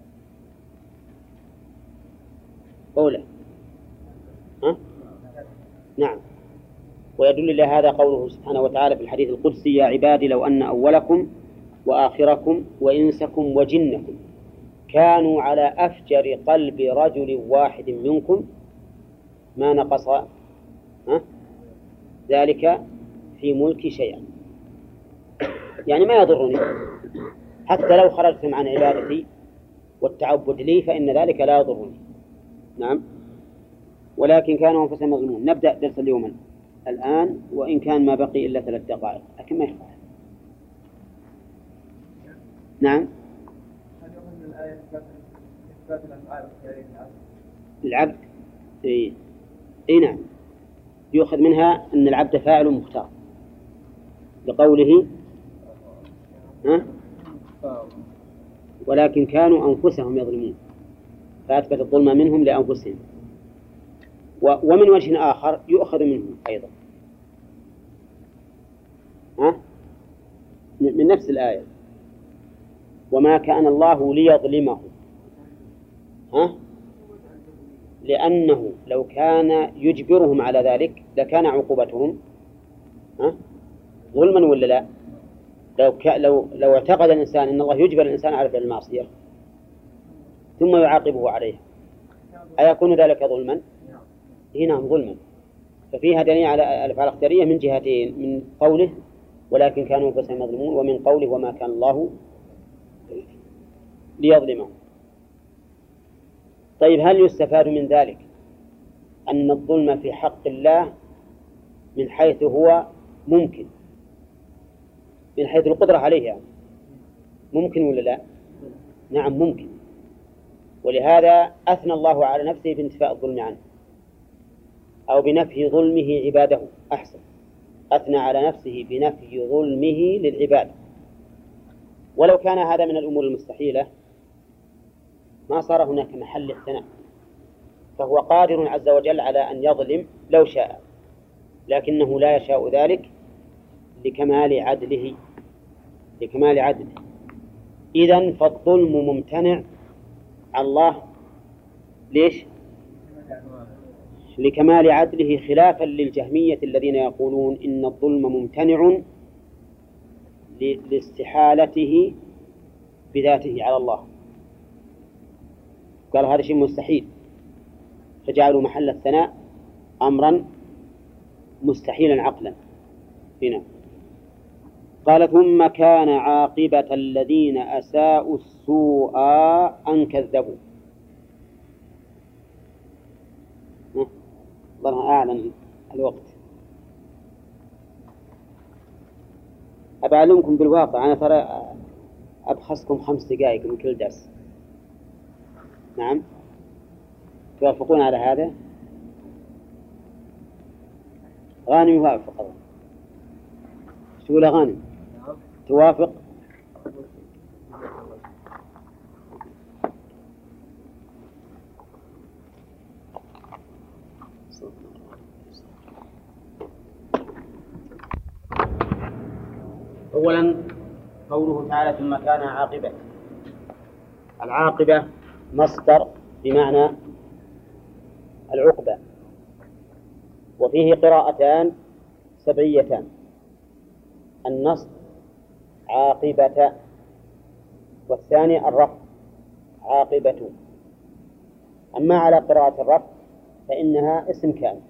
قوله ها؟ نعم. ويدل إلى هذا قوله سبحانه وتعالى في الحديث القدسي يا عبادي لو أن أولكم وآخركم وإنسكم وجنكم كانوا على أفجر قلب رجل واحد منكم ما نقص ها؟ ذلك في ملك شيئا. يعني ما يضرني حتى لو خرجتم عن عبادتي والتعبد لي فإن ذلك لا يضرني. نعم. ولكن كانوا أنفسهم يظلمون. نبدأ درس اليوم الآن، وإن كان ما بقي إلا ثلاث دقائق لكن ما يخفى. نعم. هل يؤخذ من الآية إثبات الأفعال الاختيارية للعبد؟ العبد إيه. إيه نعم، يؤخذ منها أن العبد فاعل مختار لقوله ها؟ ولكن كانوا أنفسهم يظلمون فأثبت الظلم منهم لأنفسهم. ومن وجه آخر يؤخذ منهم أيضا ها؟ من نفس الآية وما كان الله ليظلمهم ها؟ لأنه لو كان يجبرهم على ذلك لكان عقوبتهم ها؟ ظلما ولا لا؟ لو, ك... لو... لو اعتقد الإنسان أن الله يجبر الإنسان على فعل المعصية ثم يعاقبه عليها أيكون ذلك ظلما؟ هنا ظلما. ففيها دليل على الأفعال الاختيارية من جهتين، من قوله ولكن كانوا أنفسهم يظلمون، ومن قوله وما كان الله ليظلمهم. طيب هل يستفاد من ذلك أن الظلم في حق الله من حيث هو ممكن، من حيث القدرة عليه يعني ممكن ولا لا؟ نعم ممكن. ولهذا أثنى الله على نفسه بانتفاء الظلم عنه أو بنفي ظلمه عباده. أحسن، أثنى على نفسه بنفي ظلمه للعباد. ولو كان هذا من الأمور المستحيلة ما صار هناك محل الثناء، فهو قادر عز وجل على أن يظلم لو شاء، لكنه لا يشاء ذلك لكمال عدله لكمال عدله. إذن فالظلم ممتنع عن الله ليش؟ لكمال عدله، خلافا للجهمية الذين يقولون إن الظلم ممتنع لاستحالته بذاته على الله، قال هذا شيء مستحيل، فجعلوا محل الثناء أمرا مستحيلا عقلا. هنا قال ثم كان عاقبة الذين أساءوا السوء أن كذبوا. الله أعلم الوقت. أبعلمكم بالواقع، أنا ترى أبخسكم خمس دقائق من كل درس. نعم، توافقون على هذا؟ غانم يوافق. الله تقول غانم توافق؟ أولا قوله تعالى ثم كان عاقبة. العاقبة مصدر بمعنى العقبة، وفيه قراءتان سبعيتان، النصب عاقبة والثاني الرفع عاقبة. أما على قراءة الرفع فإنها اسم كان،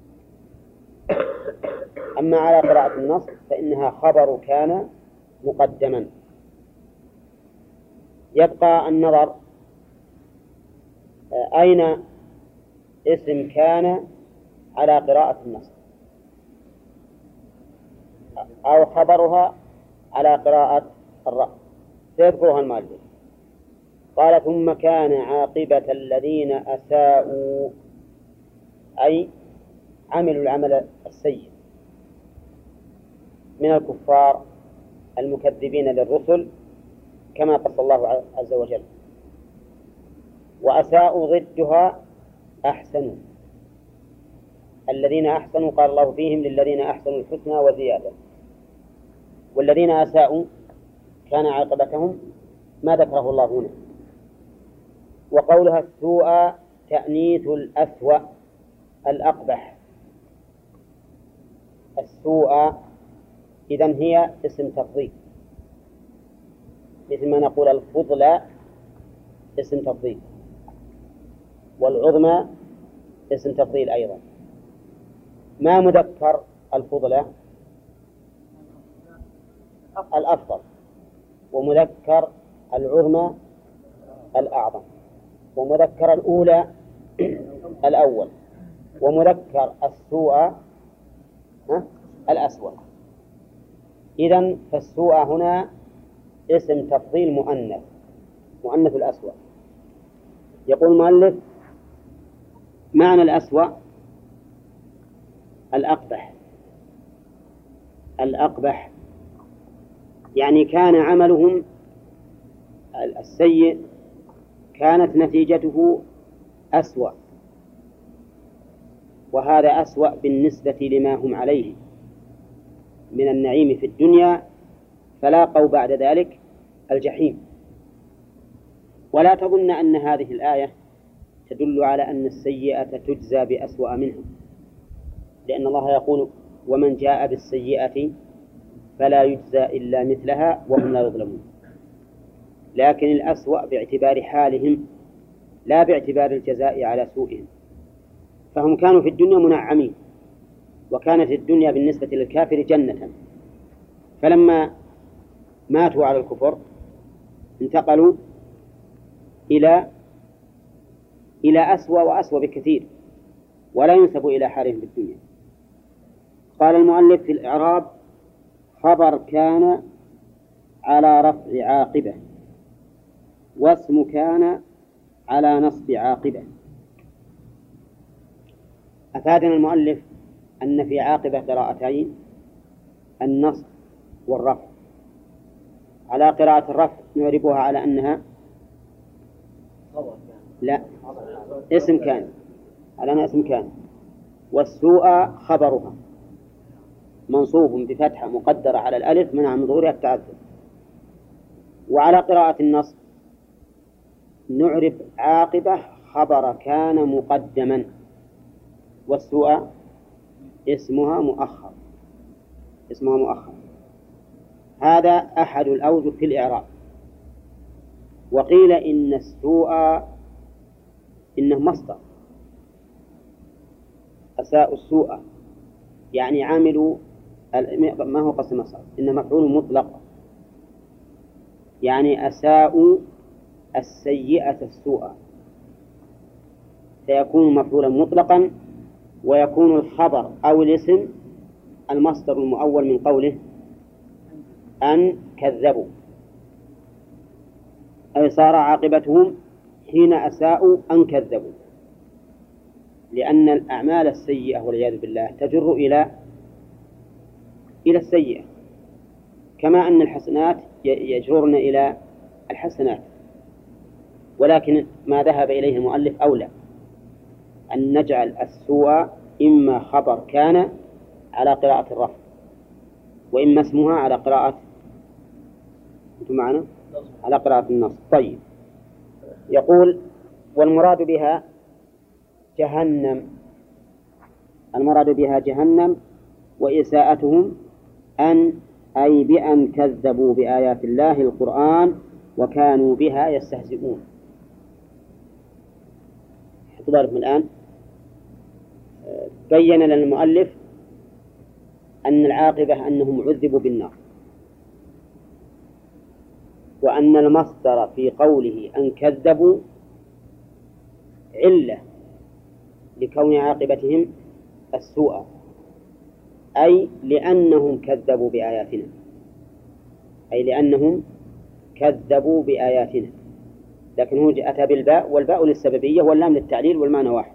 أما على قراءة النصب فإنها خبر كان مقدما. يبقى النظر أين اسم كان على قراءة النصب أو خبرها على قراءة الرفع، سيذكرها المؤلف. قال ثم كان عاقبة الذين أساءوا، أي عملوا العمل السيء من الكفار المكذبين للرسل كما قص الله عز وجل. وأساءوا ضدها أحسنوا، الذين أحسنوا قال الله فيهم للذين أحسنوا الحسنى وزيادة، والذين أساءوا كان عاقبتهم ما ذكره الله هنا. وقولها السوء تأنيث الأسوأ الأقبح. السوء إذن هي اسم تفضيل، مثل ما نقول الفضل اسم تفضيل، والعظمى اسم تفضيل أيضا. ما مذكر الفضل؟ الأفضل، ومذكر العظمى الأعظم، ومذكر الأولى الأول، ومذكر السوء الأسوأ. إذن فالسوء هنا اسم تفضيل مؤنث، مؤنث الأسوأ. يقول المؤلف: معنى الأسوأ الأقبح، الأقبح يعني كان عملهم السيء كانت نتيجته أسوأ، وهذا أسوأ بالنسبة لما هم عليه من النعيم في الدنيا، فلاقوا بعد ذلك الجحيم. ولا تظن أن هذه الآية تدل على أن السيئة تجزى بأسوأ منها، لأن الله يقول: ومن جاء بالسيئة فلا يجزى إلا مثلها وهم لا يظلمون. لكن الأسوأ باعتبار حالهم لا باعتبار الجزاء على سوءهم. فهم كانوا في الدنيا منعمين، وكانت الدنيا بالنسبة للكافر جنة، فلما ماتوا على الكفر انتقلوا إلى إلى أسوأ وأسوأ بكثير، ولا ينسب إلى حالهم في الدنيا. قال المؤلف في الإعراب: خبر كان على رفع عاقبة، واسم كان على نصب عاقبة. أفادنا المؤلف أن في عاقبة قراءتين: النصب والرفع. على قراءة الرفع نعربها على أنها لا اسم كان، على أنها اسم كان، والسوء خبرها منصوب بفتحة مقدرة على الألف منع من ظهورها التعذر. وعلى قراءة النصب نعرب عاقبة خبر كان مقدما، والسوء اسمها مؤخر، اسمها مؤخر. هذا أحد الأوجه في الإعراب. وقيل إن السوء إنه مصدر، أساء السوء يعني عاملوا، ما هو قسم مصدر، إنه مفعول مطلق، يعني أساءوا السيئة السوء، فيكون مفعولا مطلقا، ويكون الخبر أو الاسم المصدر المؤول من قوله أن كذبوا، أي صار عاقبتهم حين أساءوا أن كذبوا، لأن الأعمال السيئة والعياذ بالله تجر إلى إلى السيئة، كما أن الحسنات يجرون إلى الحسنات. ولكن ما ذهب إليه المؤلف أولى أن نجعل السوء إما خبر كان على قراءة الرفع، وإما اسمها على قراءة أنتم معنا على قراءة النصب. طيب، يقول: والمراد بها جهنم، المراد بها جهنم، وإساءتهم أن أي بأن كذبوا بآيات الله القرآن وكانوا بها يستهزئون. حضرتكم الآن بين لنا المؤلف أن العاقبة أنهم عذبوا بالنار، وأن المصدر في قوله أن كذبوا علة لكون عاقبتهم السوء، أي لأنهم كذبوا بآياتنا، أي لأنهم كذبوا بآياتنا. لكن هو أتى بالباء، والباء للسببية واللام للتعليل، والمعنى واحد،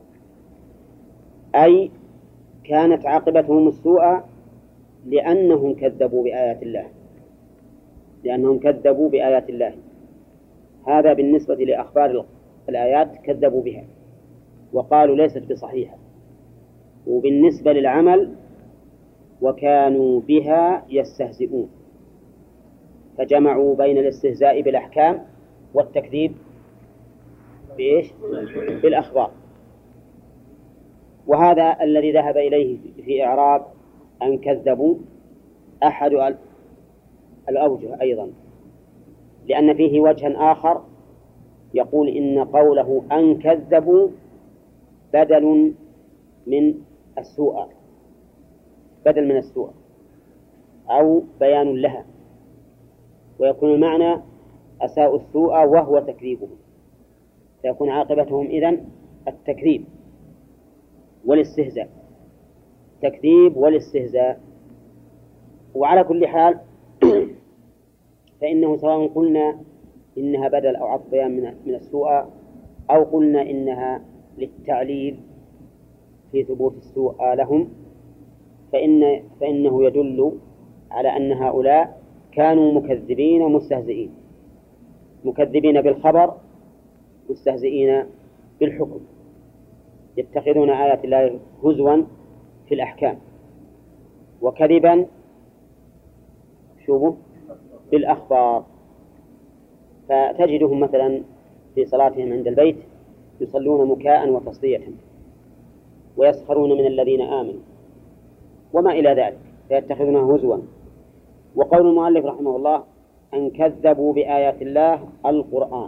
أي كانت عاقبتهم السوء لأنهم كذبوا بآيات الله، لأنهم كذبوا بآيات الله. هذا بالنسبة لأخبار الآيات كذبوا بها وقالوا ليست بصحيحة. وبالنسبة للعمل وكانوا بها يستهزئون، فجمعوا بين الاستهزاء بالأحكام والتكذيب بإيش؟ بالأخبار. وهذا الذي ذهب إليه في إعراب أن كذبوا أحد الأوجه أيضا، لأن فيه وجها آخر يقول إن قوله أن كذبوا بدل من السوء، بدل من السوء أو بيان لها، ويكون المعنى أساءوا السوء وهو تكذيبهم، فيكون عاقبتهم إذن التكذيب والاستهزاء، تكذيب والاستهزاء. وعلى كل حال فإنه سواء قلنا إنها بدل أو عطف بيان من من السوء، أو قلنا إنها للتعليل في ثبوت السوء لهم، فإن فإنه يدل على أن هؤلاء كانوا مكذبين مستهزئين، مكذبين بالخبر مستهزئين بالحكم، يتخذون آيات الله هزوا في الأحكام وكذبا شوفوا بالأخبار. فتجدهم مثلا في صلاتهم عند البيت يصلون مكاء وتصدية ويسخرون من الذين آمنوا وما إلى ذلك، فيتخذونه هزوا. وقول المؤلف رحمه الله أن كذبوا بآيات الله القرآن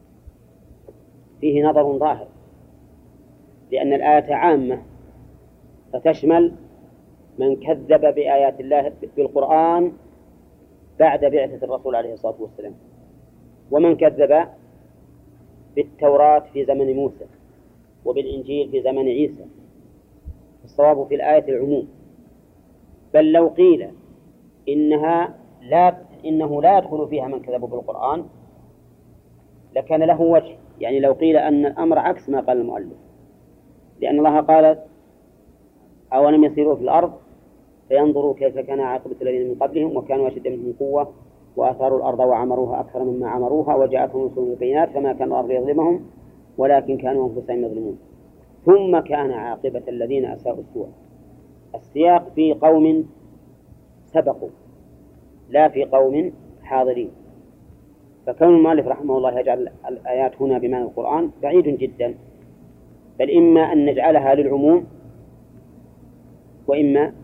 فيه نظر ظاهر، لأن الآية عامة فتشمل من كذب بآيات الله بالقرآن بعد بعثة الرسول عليه الصلاة والسلام، ومن كذب بالتوراة في زمن موسى وبالإنجيل في زمن عيسى. الصواب في الآية العموم، بل لو قيل إنها لا إنه لا يدخل فيها من كذب بالقرآن لكان له وجه، يعني لو قيل أن الأمر عكس ما قال المؤلف، لأن الله قال أولم يسيروا في الأرض فينظروا كيف كان عاقبة الذين من قبلهم وكانوا أشد منهم قوة وأثاروا الأرض وعمروها أكثر مما عمروها وجاءتهم رسلهم بالبينات فما كان الله ليظلمهم ولكن كانوا أنفسهم يظلمون ثم كان عاقبة الذين أساءوا السوء. السياق في قوم سبقوا لا في قوم حاضرين، فكون المؤلف رحمه الله يجعل الآيات هنا بمعنى القرآن بعيد جدا، بل إما أن نجعلها للعموم وإما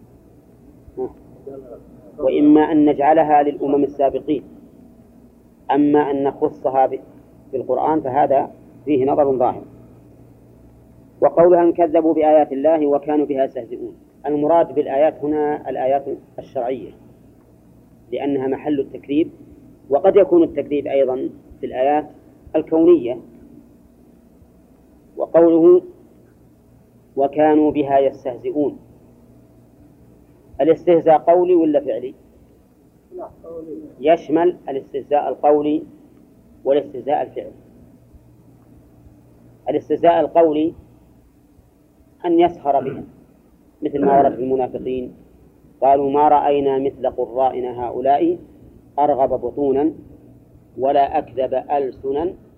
وإما أن نجعلها للأمم السابقين، أما أن نخصها بالقرآن فهذا فيه نظر ظاهر. وقولها أن كذبوا بآيات الله وكانوا بها يستهزئون، المراد بالآيات هنا الآيات الشرعية لأنها محل التكذيب، وقد يكون التكذيب أيضا في الآيات الكونية. وقوله وكانوا بها يستهزئون، الاستهزاء قولي ولا فعلي؟ يشمل الاستهزاء القولي والاستهزاء الفعلي. الاستهزاء القولي أن يسخر بهم مثل ما ورد في المنافقين قالوا ما رأينا مثل قرائنا هؤلاء أرغب بطونا ولا أكذب ألسنا